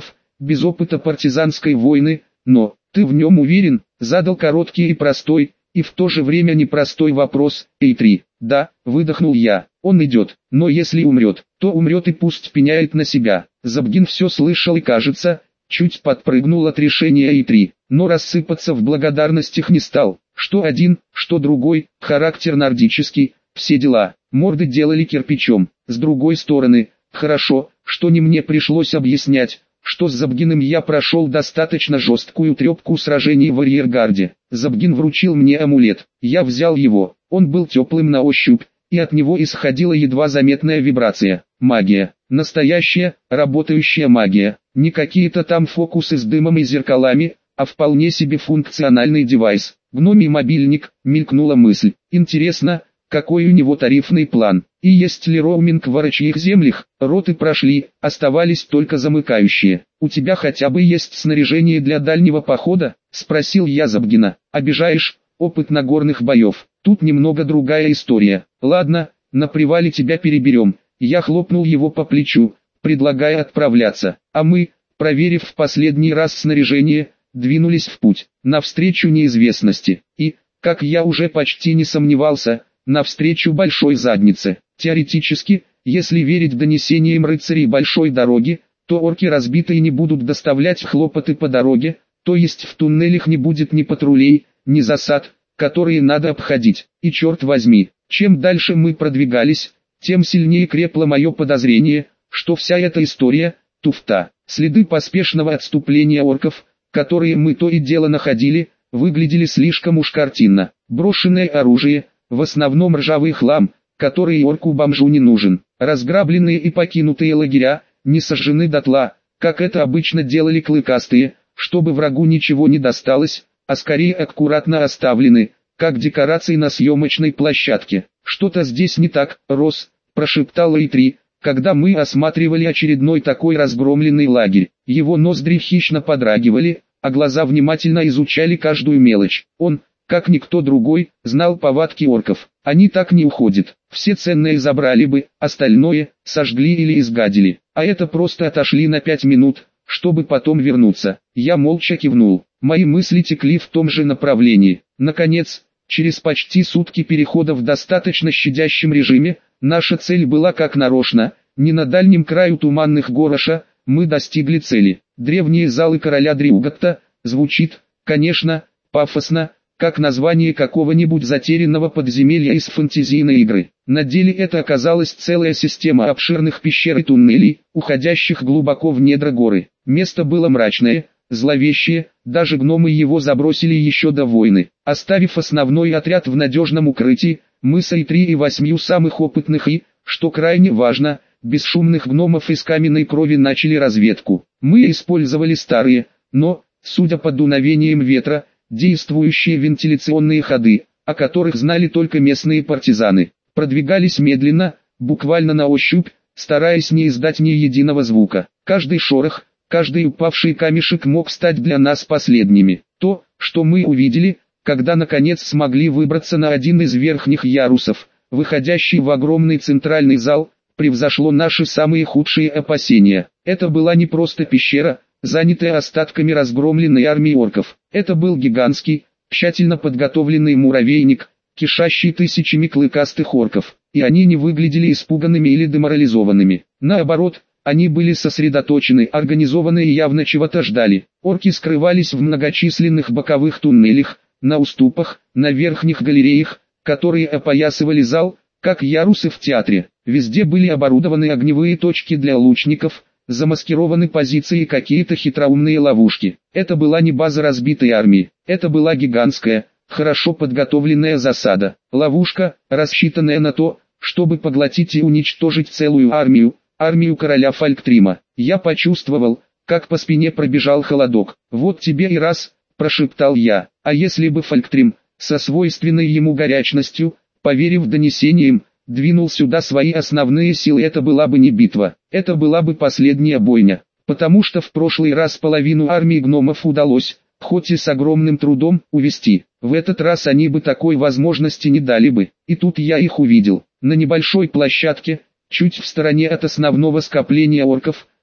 без опыта партизанской войны, но, ты в нем уверен? Задал короткий и простой, и в то же время непростой вопрос, Эй три. Да, выдохнул я, он идет, но если умрет, то умрет и пусть пеняет на себя. Забгин все слышал и, кажется, чуть подпрыгнул от решения Эй три, но рассыпаться в благодарностях не стал. Что один, что другой, характер нордический, все дела, морды делали кирпичом. С другой стороны, хорошо, что не мне пришлось объяснять, что с Забгиным я прошел достаточно жесткую трепку сражений в арьергарде. Забгин вручил мне амулет, я взял его, он был теплым на ощупь, и от него исходила едва заметная вибрация. Магия, настоящая, работающая магия, не какие-то там фокусы с дымом и зеркалами, а вполне себе функциональный девайс. Гномий мобильник, мелькнула мысль. Интересно, какой у него тарифный план, и есть ли роуминг в орочьих землях. Роты прошли, оставались только замыкающие. У тебя хотя бы есть снаряжение для дальнего похода? Спросил я Забгина. Обижаешь, опыт нагорных боев. Тут немного другая история. Ладно, на привале тебя переберем. Я хлопнул его по плечу, предлагая отправляться. А мы, проверив в последний раз снаряжение, двинулись в путь, навстречу неизвестности. И, как я уже почти не сомневался, навстречу большой заднице. Теоретически, если верить донесениям рыцарей большой дороги, то орки разбитые не будут доставлять хлопоты по дороге, то есть в туннелях не будет ни патрулей, ни засад, которые надо обходить. И черт возьми, чем дальше мы продвигались, тем сильнее крепло мое подозрение, что вся эта история – туфта. Следы поспешного отступления орков, которые мы то и дело находили, выглядели слишком уж картинно. Брошенное оружие, в основном ржавый хлам, который орку-бомжу не нужен. Разграбленные и покинутые лагеря, не сожжены дотла, как это обычно делали клыкастые, чтобы врагу ничего не досталось, а скорее аккуратно оставлены, как декорации на съемочной площадке. «Что-то здесь не так, Рос», – прошептал Эй три, когда мы осматривали очередной такой разгромленный лагерь. Его ноздри хищно подрагивали, а глаза внимательно изучали каждую мелочь. Он, как никто другой, знал повадки орков. Они так не уходят. Все ценное забрали бы, остальное сожгли или изгадили. А это просто отошли на пять минут, чтобы потом вернуться. Я молча кивнул. Мои мысли текли в том же направлении. Наконец, через почти сутки перехода в достаточно щадящем режиме, наша цель была как нарочно, не на дальнем краю туманных гороша, мы достигли цели. Древние залы короля Дрюгатта, звучит, конечно, пафосно, как название какого-нибудь затерянного подземелья из фэнтезийной игры. На деле это оказалась целая система обширных пещер и туннелей, уходящих глубоко в недра горы. Место было мрачное, зловещее, даже гномы его забросили еще до войны. Оставив основной отряд в надежном укрытии, мы с Эй три и восьмью самых опытных и, что крайне важно, бесшумных гномов из каменной крови начали разведку. Мы использовали старые, но, судя по дуновениям ветра, действующие вентиляционные ходы, о которых знали только местные партизаны. Продвигались медленно, буквально на ощупь, стараясь не издать ни единого звука. Каждый шорох, каждый упавший камешек мог стать для нас последними. То, что мы увидели, когда наконец смогли выбраться на один из верхних ярусов, выходящий в огромный центральный зал, превзошло наши самые худшие опасения. Это была не просто пещера, занятая остатками разгромленной армии орков. Это был гигантский, тщательно подготовленный муравейник, кишащий тысячами клыкастых орков, и они не выглядели испуганными или деморализованными. Наоборот, они были сосредоточены, организованы и явно чего-то ждали. Орки скрывались в многочисленных боковых туннелях, на уступах, на верхних галереях, которые опоясывали зал, как ярусы в театре. Везде были оборудованы огневые точки для лучников, замаскированы позиции и какие-то хитроумные ловушки. Это была не база разбитой армии, это была гигантская, хорошо подготовленная засада. Ловушка, рассчитанная на то, чтобы поглотить и уничтожить целую армию, армию короля Фалктрима. Я почувствовал, как по спине пробежал холодок. «Вот тебе и раз», – прошептал я. А если бы Фалктрим, со свойственной ему горячностью, поверив донесениям, двинул сюда свои основные силы, это была бы не битва, это была бы последняя бойня, потому что в прошлый раз половину армии гномов удалось, хоть и с огромным трудом, увести. В этот раз они бы такой возможности не дали бы, и тут я их увидел, на небольшой площадке, чуть в стороне от основного скопления орков,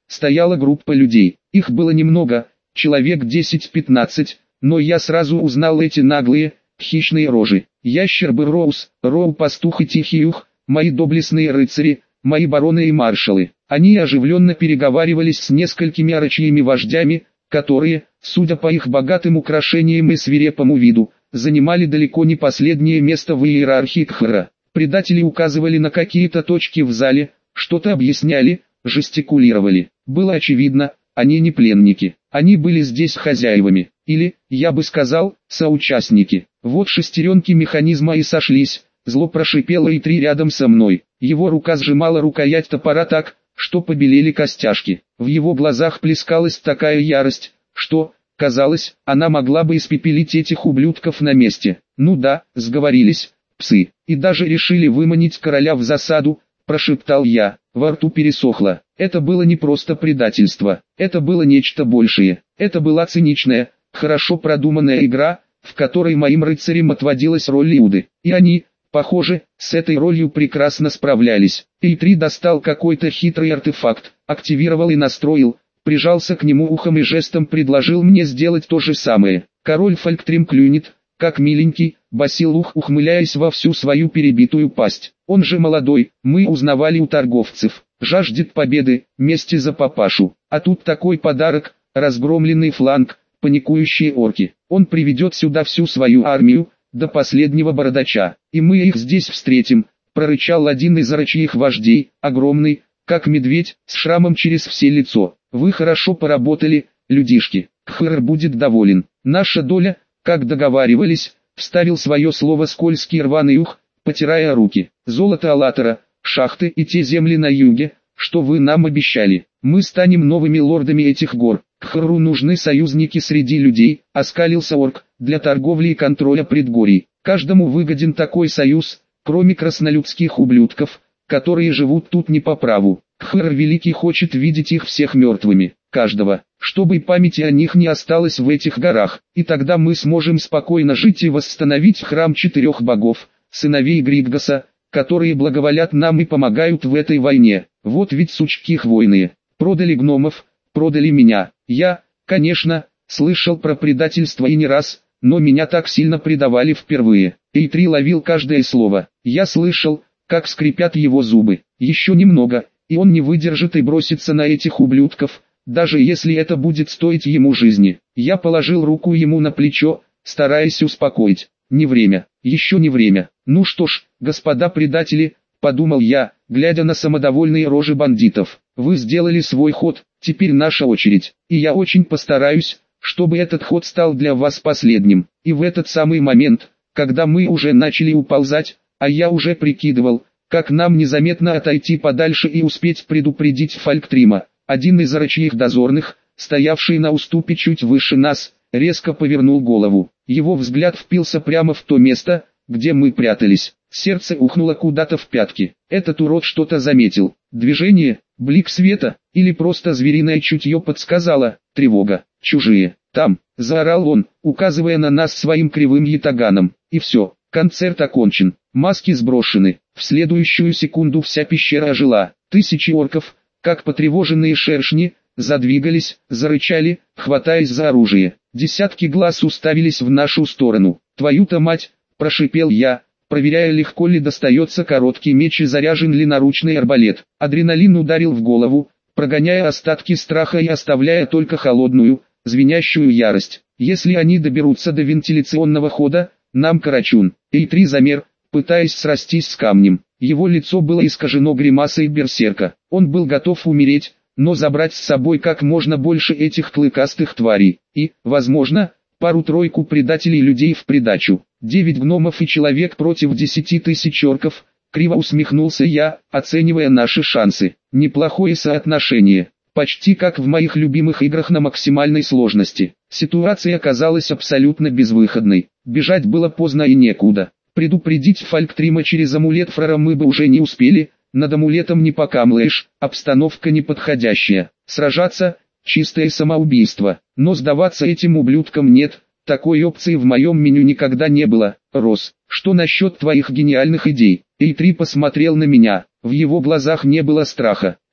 стояла группа людей. Их было немного, человек десять-пятнадцать, но я сразу узнал эти наглые, хищные рожи. Ящер бы Роуз, Роу пастух и Тихий Ух, мои доблестные рыцари, мои бароны и маршалы. Они оживленно переговаривались с несколькими орочьими вождями, которые, судя по их богатым украшениям и свирепому виду, занимали далеко не последнее место в иерархии Кхара. Предатели указывали на какие-то точки в зале, что-то объясняли, жестикулировали. Было очевидно, они не пленники, они были здесь хозяевами, или, я бы сказал, соучастники. Вот шестеренки механизма и сошлись, зло прошипело и три рядом со мной. Его рука сжимала рукоять топора так, что побелели костяшки. В его глазах плескалась такая ярость, что, казалось, она могла бы испепелить этих ублюдков на месте. Ну да, сговорились, псы, и даже решили выманить короля в засаду, прошептал я. Во рту пересохло. Это было не просто предательство, это было нечто большее. Это была циничная, хорошо продуманная игра, в которой моим рыцарям отводилась роль Иуды. И они, похоже, с этой ролью прекрасно справлялись. И три достал какой-то хитрый артефакт, активировал и настроил, прижался к нему ухом и жестом предложил мне сделать то же самое. Король Фольктрим клюнет, как миленький, басил Ух, ухмыляясь во всю свою перебитую пасть. Он же молодой, мы узнавали у торговцев, жаждет победы, мести за папашу. А тут такой подарок, разгромленный фланг, паникующие орки. Он приведет сюда всю свою армию, до последнего бородача, и мы их здесь встретим, прорычал один из орочьих вождей, огромный, как медведь, с шрамом через все лицо. Вы хорошо поработали, людишки, Кхр будет доволен. Наша доля, как договаривались, вставил свое слово скользкий рваный Ух, потирая руки. Золото Аллатора, шахты и те земли на юге, что вы нам обещали. Мы станем новыми лордами этих гор. Кхру нужны союзники среди людей, оскалился орк, для торговли и контроля предгорий. Каждому выгоден такой союз, кроме краснолюдских ублюдков, которые живут тут не по праву. Кхр Великий хочет видеть их всех мертвыми, каждого, чтобы памяти о них не осталось в этих горах, и тогда мы сможем спокойно жить и восстановить храм четырех богов, сыновей Григгаса, которые благоволят нам и помогают в этой войне. Вот ведь сучки хвойные, продали гномов, продали меня. Я, конечно, слышал про предательство и не раз, но меня так сильно предавали впервые. Эйтри ловил каждое слово. Я слышал, как скрипят его зубы. Еще немного, и он не выдержит и бросится на этих ублюдков, даже если это будет стоить ему жизни. Я положил руку ему на плечо, стараясь успокоить. Не время, еще не время. Ну что ж, господа предатели, подумал я, глядя на самодовольные рожи бандитов. Вы сделали свой ход, теперь наша очередь, и я очень постараюсь, чтобы этот ход стал для вас последним. И в этот самый момент, когда мы уже начали уползать, а я уже прикидывал, как нам незаметно отойти подальше и успеть предупредить Фолктрима, один из орочьих дозорных, стоявший на уступе чуть выше нас, резко повернул голову. Его взгляд впился прямо в то место, где мы прятались. Сердце ухнуло куда-то в пятки. Этот урод что-то заметил. Движение, блик света, или просто звериное чутье подсказало. Тревога. Чужие. Там, заорал он, указывая на нас своим кривым ятаганом. И все, концерт окончен. Маски сброшены. В следующую секунду вся пещера ожила. Тысячи орков, как потревоженные шершни, задвигались, зарычали, хватаясь за оружие. Десятки глаз уставились в нашу сторону. «Твою-то мать!» – прошипел я, проверяя, легко ли достается короткий меч и заряжен ли наручный арбалет. Адреналин ударил в голову, прогоняя остатки страха и оставляя только холодную, звенящую ярость. Если они доберутся до вентиляционного хода, нам карачун. Эйтри замер, пытаясь срастись с камнем. Его лицо было искажено гримасой берсерка. Он был готов умереть, но забрать с собой как можно больше этих клыкастых тварей. И, возможно, пару-тройку предателей людей в придачу. Девять гномов и человек против десяти тысяч орков. Криво усмехнулся я, оценивая наши шансы. Неплохое соотношение. Почти как в моих любимых играх на максимальной сложности. Ситуация оказалась абсолютно безвыходной. Бежать было поздно и некуда. Предупредить Фолктрима через амулет Фрара мы бы уже не успели. Над амулетом не покамлаешь, обстановка неподходящая. Сражаться – чистое самоубийство. Но сдаваться этим ублюдкам нет, такой опции в моем меню никогда не было. Рос, что насчет твоих гениальных идей? Эйтри посмотрел на меня, в его глазах не было страха,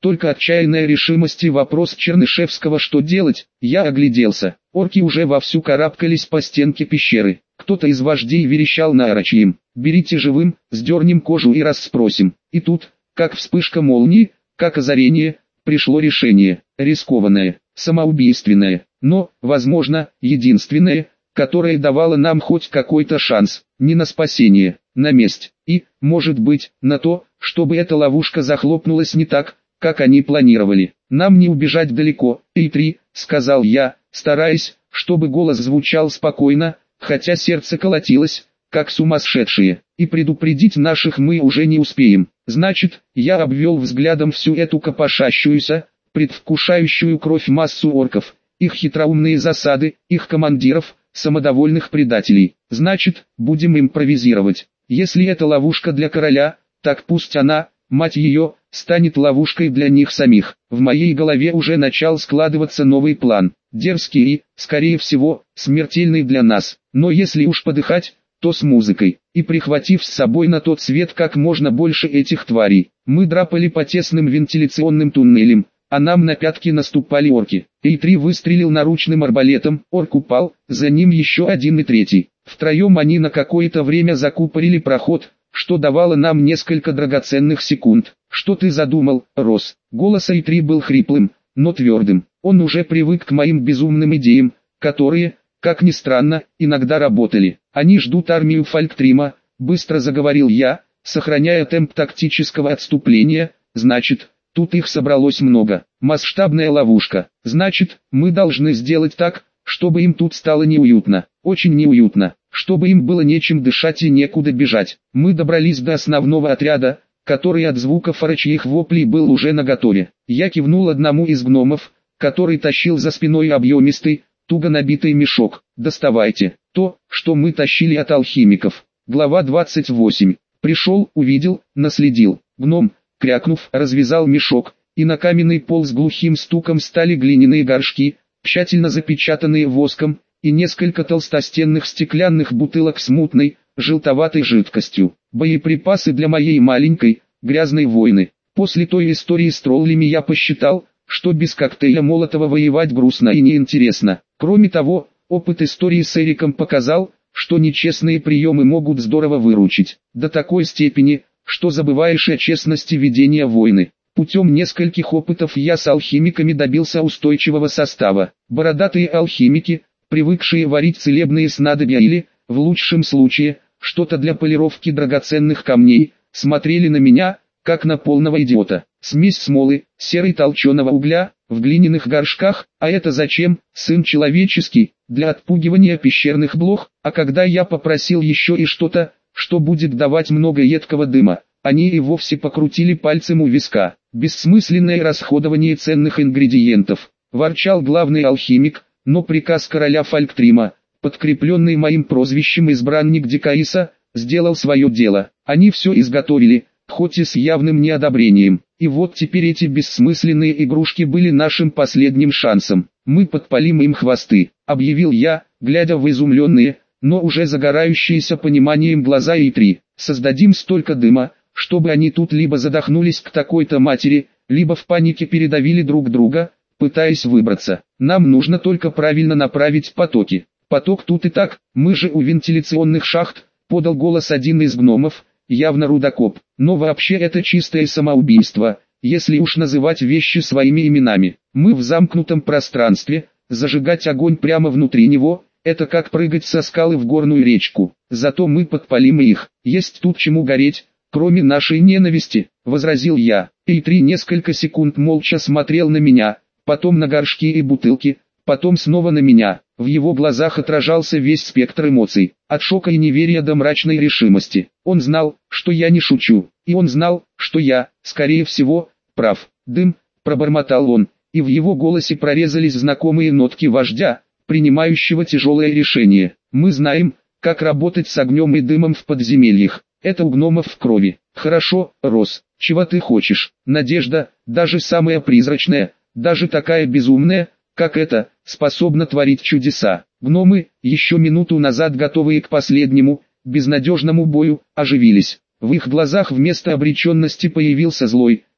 только отчаянная решимость и вопрос Чернышевского, что делать. Я огляделся. Орки уже вовсю карабкались по стенке пещеры. Кто-то из вождей верещал на орочьем: «Берите живым, сдернем кожу и расспросим». И тут, как вспышка молнии, как озарение, пришло решение, рискованное, самоубийственное, но, возможно, единственное, которое давало нам хоть какой-то шанс, не на спасение, на месть, и, может быть, на то, чтобы эта ловушка захлопнулась не так, как они планировали. «Нам не убежать далеко, Итри», — сказал я, стараясь, чтобы голос звучал спокойно, хотя сердце колотилось, как сумасшедшее, «и предупредить наших мы уже не успеем». Значит, я обвел взглядом всю эту копошащуюся, предвкушающую кровь массу орков, их хитроумные засады, их командиров, самодовольных предателей. Значит, будем импровизировать. Если это ловушка для короля, так пусть она, мать ее, станет ловушкой для них самих. В моей голове уже начал складываться новый план, дерзкий и, скорее всего, смертельный для нас. Но если уж подыхать, то с музыкой, и прихватив с собой на тот свет как можно больше этих тварей. Мы драпали по тесным вентиляционным туннелям, а нам на пятки наступали орки. Итри выстрелил наручным арбалетом, орк упал, за ним еще один и третий. Втроем они на какое-то время закупорили проход, что давало нам несколько драгоценных секунд. «Что ты задумал, Рос?» Голос Итри был хриплым, но твердым. Он уже привык к моим безумным идеям, которые, как ни странно, иногда работали. «Они ждут армию Фальктрима», — быстро заговорил я, сохраняя темп тактического отступления. «Значит, тут их собралось много. Масштабная ловушка. Значит, мы должны сделать так, чтобы им тут стало неуютно. Очень неуютно. Чтобы им было нечем дышать и некуда бежать». Мы добрались до основного отряда, который от звуков орочьих воплей был уже наготове. Я кивнул одному из гномов, который тащил за спиной объемистый, туго набитый мешок. «Доставайте то, что мы тащили от алхимиков». Глава двадцать восемь. Пришел, увидел, наследил. Гном, крякнув, развязал мешок, и на каменный пол с глухим стуком стали глиняные горшки, тщательно запечатанные воском, и несколько толстостенных стеклянных бутылок с мутной, желтоватой жидкостью. Боеприпасы для моей маленькой, грязной войны. После той истории с троллями я посчитал, что без коктейля Молотова воевать грустно и неинтересно. Кроме того, опыт истории с Эриком показал, что нечестные приемы могут здорово выручить. До такой степени, что забываешь о честности ведения войны. Путем нескольких опытов я с алхимиками добился устойчивого состава. Бородатые алхимики, привыкшие варить целебные снадобья или, в лучшем случае, что-то для полировки драгоценных камней, смотрели на меня, как на полного идиота. Смесь смолы, серой толченого угля, в глиняных горшках, а это зачем, сын человеческий, для отпугивания пещерных блох, а когда я попросил еще и что-то, что будет давать много едкого дыма, они и вовсе покрутили пальцем у виска. Бессмысленное расходование ценных ингредиентов, ворчал главный алхимик, но приказ короля Фальктрима, подкрепленный моим прозвищем избранник Дикаиса, сделал свое дело. Они все изготовили, хоть и с явным неодобрением. И вот теперь эти бессмысленные игрушки были нашим последним шансом. «Мы подпалим им хвосты», — объявил я, глядя в изумленные, но уже загорающиеся пониманием глаза Итри. «Создадим столько дыма, чтобы они тут либо задохнулись к такой-то матери, либо в панике передавили друг друга, пытаясь выбраться. Нам нужно только правильно направить потоки». «Поток тут и так, мы же у вентиляционных шахт», — подал голос один из гномов, явно рудокоп. «Но вообще это чистое самоубийство, если уж называть вещи своими именами. Мы в замкнутом пространстве, зажигать огонь прямо внутри него — это как прыгать со скалы в горную речку. Зато мы подпалим их. Есть тут чему гореть, кроме нашей ненависти», — возразил я. Итри несколько секунд молча смотрел на меня, потом на горшки и бутылки, потом снова на меня. В его глазах отражался весь спектр эмоций, от шока и неверия до мрачной решимости. Он знал, что я не шучу, и он знал, что я, скорее всего, прав. «Дым», — пробормотал он, и в его голосе прорезались знакомые нотки вождя, принимающего тяжелое решение. «Мы знаем, как работать с огнем и дымом в подземельях. Это у гномов в крови. Хорошо, Рос, чего ты хочешь? Надежда, даже самая призрачная, даже такая безумная, как это, способна творить чудеса». Гномы, еще минуту назад готовые к последнему, безнадежному бою, оживились. В их глазах вместо обреченности появился злой,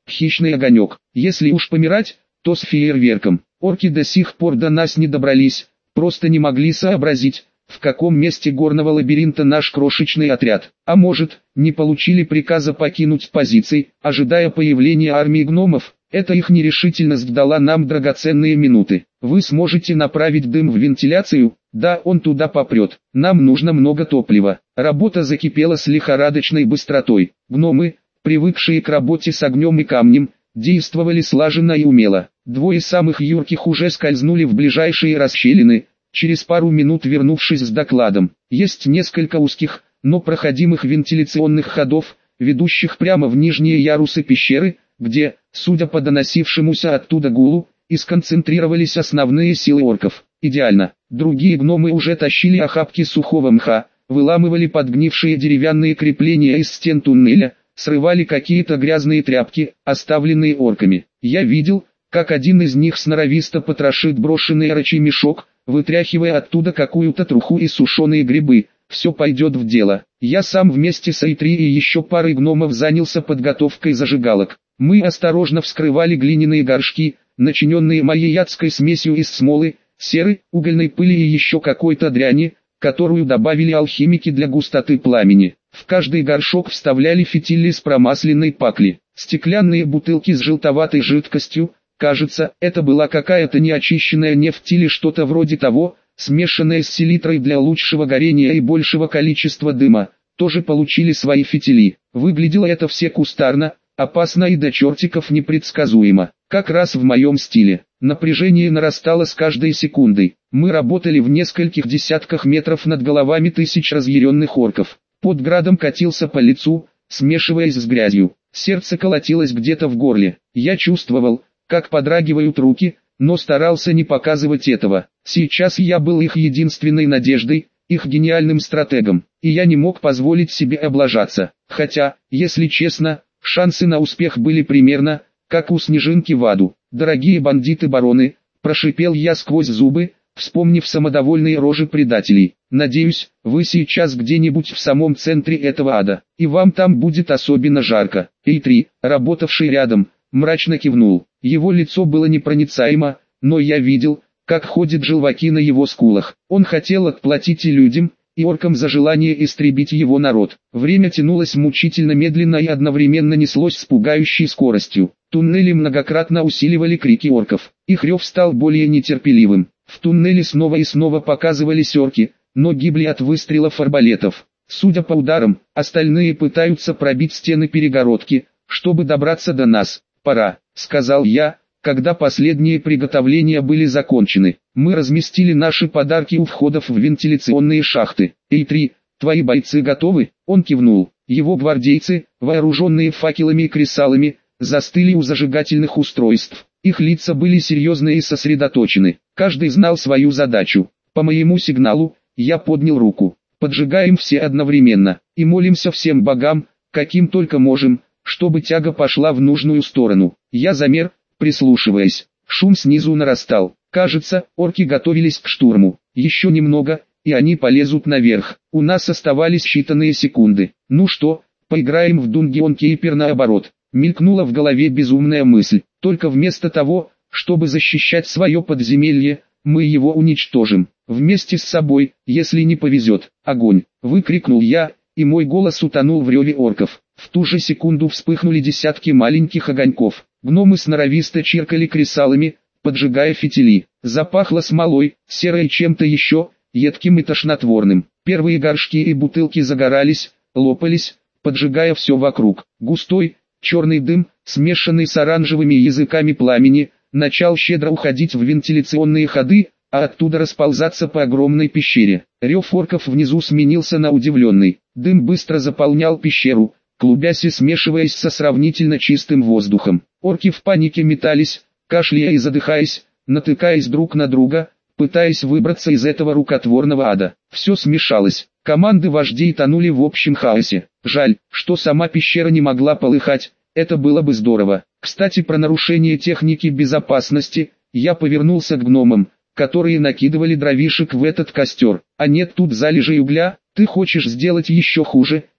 хищный огонек. Если уж помирать, то с фейерверком. Орки до сих пор до нас не добрались, просто не могли сообразить, в каком месте горного лабиринта наш крошечный отряд. А может, не получили приказа покинуть позиций, ожидая появления армии гномов. Эта их нерешительность дала нам драгоценные минуты. Вы сможете направить дым в вентиляцию? Да, он туда попрет. Нам нужно много топлива. Работа закипела с лихорадочной быстротой. Гномы, привыкшие к работе с огнем и камнем, действовали слаженно и умело. Двое самых юрких уже скользнули в ближайшие расщелины, через пару минут вернувшись с докладом. Есть несколько узких, но проходимых вентиляционных ходов, ведущих прямо в нижние ярусы пещеры, где, судя по доносившемуся оттуда гулу, и сконцентрировались основные силы орков. Идеально. Другие гномы уже тащили охапки сухого мха, выламывали подгнившие деревянные крепления из стен туннеля, срывали какие-то грязные тряпки, оставленные орками. Я видел, как один из них сноровисто потрошит брошенный рачий мешок, вытряхивая оттуда какую-то труху и сушеные грибы. Все пойдет в дело. Я сам вместе с Эйтри и еще парой гномов занялся подготовкой зажигалок. Мы осторожно вскрывали глиняные горшки, начиненные моей ядской смесью из смолы, серы, угольной пыли и еще какой-то дряни, которую добавили алхимики для густоты пламени. В каждый горшок вставляли фитили с промасленной пакли, стеклянные бутылки с желтоватой жидкостью, кажется, это была какая-то неочищенная нефть или что-то вроде того, смешанная с селитрой для лучшего горения и большего количества дыма, тоже получили свои фитили. Выглядело это все кустарно, опасно и до чертиков непредсказуемо, как раз в моем стиле. Напряжение нарастало с каждой секундой. Мы работали в нескольких десятках метров над головами тысяч разъяренных орков. Под градом катился по лицу, смешиваясь с грязью. Сердце колотилось где-то в горле. Я чувствовал, как подрагивают руки, но старался не показывать этого. Сейчас я был их единственной надеждой, их гениальным стратегом, и я не мог позволить себе облажаться. Хотя, если честно, шансы на успех были примерно, как у снежинки в аду. «Дорогие бандиты-бароны», – прошипел я сквозь зубы, вспомнив самодовольные рожи предателей. «Надеюсь, вы сейчас где-нибудь в самом центре этого ада, и вам там будет особенно жарко». Эйтри, работавший рядом, мрачно кивнул. Его лицо было непроницаемо, но я видел, как ходят желваки на его скулах. Он хотел отплатить и людям, и оркам за желание истребить его народ. Время тянулось мучительно медленно и одновременно неслось с пугающей скоростью. Туннели многократно усиливали крики орков. Их рев стал более нетерпеливым. В туннеле снова и снова показывались орки, но гибли от выстрелов арбалетов. Судя по ударам, остальные пытаются пробить стены перегородки, чтобы добраться до нас. «Пора», — сказал я, когда последние приготовления были закончены. Мы разместили наши подарки у входов в вентиляционные шахты. «Эйтри, твои бойцы готовы?» Он кивнул. Его гвардейцы, вооруженные факелами и кресалами, застыли у зажигательных устройств. Их лица были серьезны и сосредоточены. Каждый знал свою задачу. По моему сигналу, я поднял руку. Поджигаем все одновременно, и молимся всем богам, каким только можем, чтобы тяга пошла в нужную сторону. Я замер, прислушиваясь. Шум снизу нарастал. Кажется, орки готовились к штурму. Еще немного, и они полезут наверх. У нас оставались считанные секунды. Ну что, поиграем в Dungeon Keeper наоборот. Мелькнула в голове безумная мысль. Только вместо того, чтобы защищать свое подземелье, мы его уничтожим. Вместе с собой, если не повезет. Огонь! Выкрикнул я, и мой голос утонул в реве орков. В ту же секунду вспыхнули десятки маленьких огоньков. Гномы сноровисто чиркали кресалами, поджигая фитили. Запахло смолой, серой и чем-то еще, едким и тошнотворным. Первые горшки и бутылки загорались, лопались, поджигая все вокруг. Густой, черный дым, смешанный с оранжевыми языками пламени, начал щедро уходить в вентиляционные ходы, а оттуда расползаться по огромной пещере. Рев орков внизу сменился на удивленный. Дым быстро заполнял пещеру, клубясь и смешиваясь со сравнительно чистым воздухом. Орки в панике метались, кашляя и задыхаясь, натыкаясь друг на друга, пытаясь выбраться из этого рукотворного ада. Все смешалось. Команды вождей тонули в общем хаосе. Жаль, что сама пещера не могла полыхать, это было бы здорово. Кстати, про нарушение техники безопасности, я повернулся к гномам, которые накидывали дровишек в этот костер. А нет тут залежей угля, ты хочешь сделать еще хуже,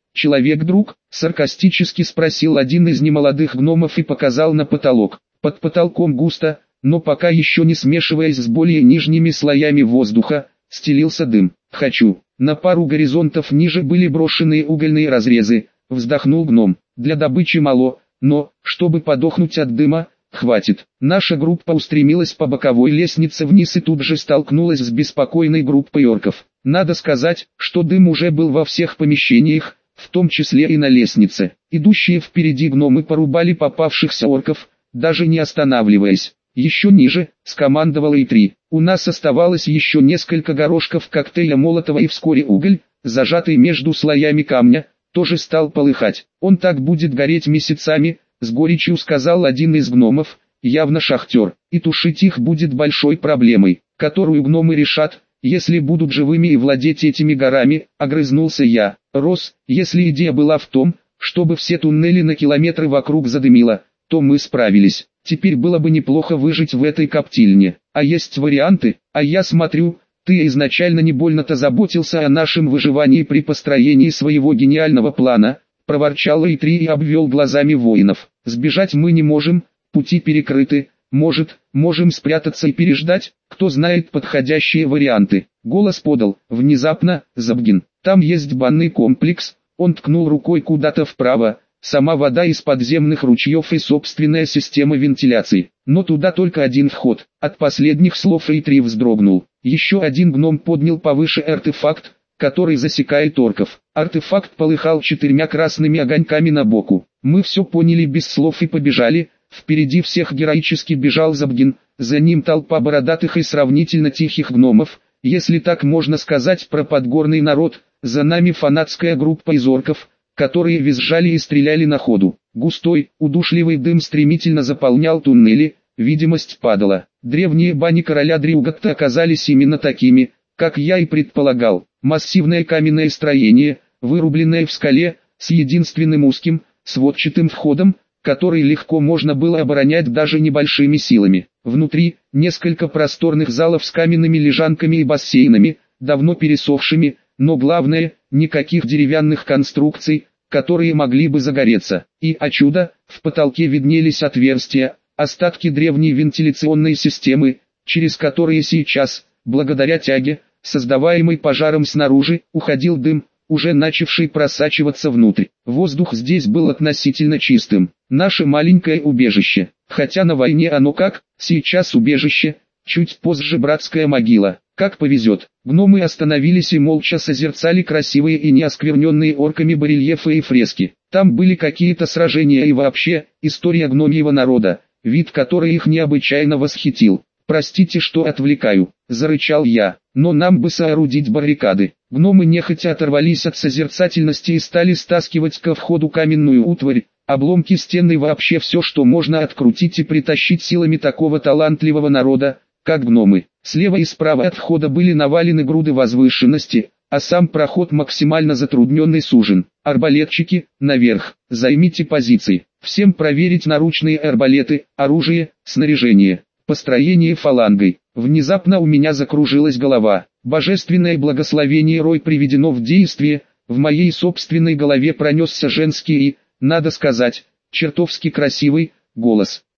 «Человек-друг?» — саркастически спросил один из немолодых гномов и показал на потолок. Под потолком густо, но пока еще не смешиваясь с более нижними слоями воздуха, стелился дым. «Хочу». На пару горизонтов ниже были брошены угольные разрезы, вздохнул гном. «Для добычи мало, но, чтобы подохнуть от дыма, хватит». Наша группа устремилась по боковой лестнице вниз и тут же столкнулась с беспокойной группой орков. Надо сказать, что дым уже был во всех помещениях, в том числе и на лестнице. Идущие впереди гномы порубали попавшихся орков, даже не останавливаясь. «Еще ниже», — скомандовал И три. У нас оставалось еще несколько горошков коктейля Молотова, и вскоре уголь, зажатый между слоями камня, тоже стал полыхать. «Он так будет гореть месяцами», — с горечью сказал один из гномов, явно шахтер. «И тушить их будет большой проблемой, которую гномы решат, если будут живыми и владеть этими горами», — огрызнулся я. «Рос, если идея была в том, чтобы все туннели на километры вокруг задымило, то мы справились. Теперь было бы неплохо выжить в этой коптильне. А есть варианты? А я смотрю, ты изначально не больно-то заботился о нашем выживании при построении своего гениального плана», — проворчал И три и обвел глазами воинов. «Сбежать мы не можем, пути перекрыты. Может, можем спрятаться и переждать, кто знает подходящие варианты». Голос подал, внезапно, Забгин. «Там есть банный комплекс», — он ткнул рукой куда-то вправо. «Сама вода из подземных ручьев и собственная система вентиляции. Но туда только один вход». От последних слов И три вздрогнул. Еще один гном поднял повыше артефакт, который засекает орков. Артефакт полыхал четырьмя красными огоньками на боку. Мы все поняли без слов и побежали. Впереди всех героически бежал Забгин, за ним толпа бородатых и сравнительно тихих гномов, если так можно сказать про подгорный народ, за нами фанатская группа из орков, которые визжали и стреляли на ходу. Густой, удушливый дым стремительно заполнял туннели, видимость падала. Древние бани короля Дрюгатта оказались именно такими, как я и предполагал. Массивное каменное строение, вырубленное в скале, с единственным узким, сводчатым входом, который легко можно было оборонять даже небольшими силами. Внутри, несколько просторных залов с каменными лежанками и бассейнами, давно пересохшими, но главное, никаких деревянных конструкций, которые могли бы загореться. И, о чудо, в потолке виднелись отверстия, остатки древней вентиляционной системы, через которые сейчас, благодаря тяге, создаваемой пожаром снаружи, уходил дым, уже начавший просачиваться внутрь. Воздух здесь был относительно чистым. Наше маленькое убежище. Хотя на войне оно как, сейчас убежище, чуть позже братская могила. Как повезет. Гномы остановились и молча созерцали красивые и неоскверненные орками барельефы и фрески. Там были какие-то сражения и вообще, история гномьего народа, вид которой их необычайно восхитил. «Простите, что отвлекаю», — зарычал я, — «но нам бы соорудить баррикады». Гномы нехотя оторвались от созерцательности и стали стаскивать ко входу каменную утварь, обломки стен и вообще все, что можно открутить и притащить силами такого талантливого народа, как гномы. Слева и справа от входа были навалены груды возвышенности, а сам проход максимально затрудненный сужен. «Арбалетчики, наверх, займите позиции. Всем проверить наручные арбалеты, оружие, снаряжение. Построение фалангой». Внезапно у меня закружилась голова. Божественное благословение Рой приведено в действие, в моей собственной голове пронесся женский и, надо сказать, чертовски красивый голос.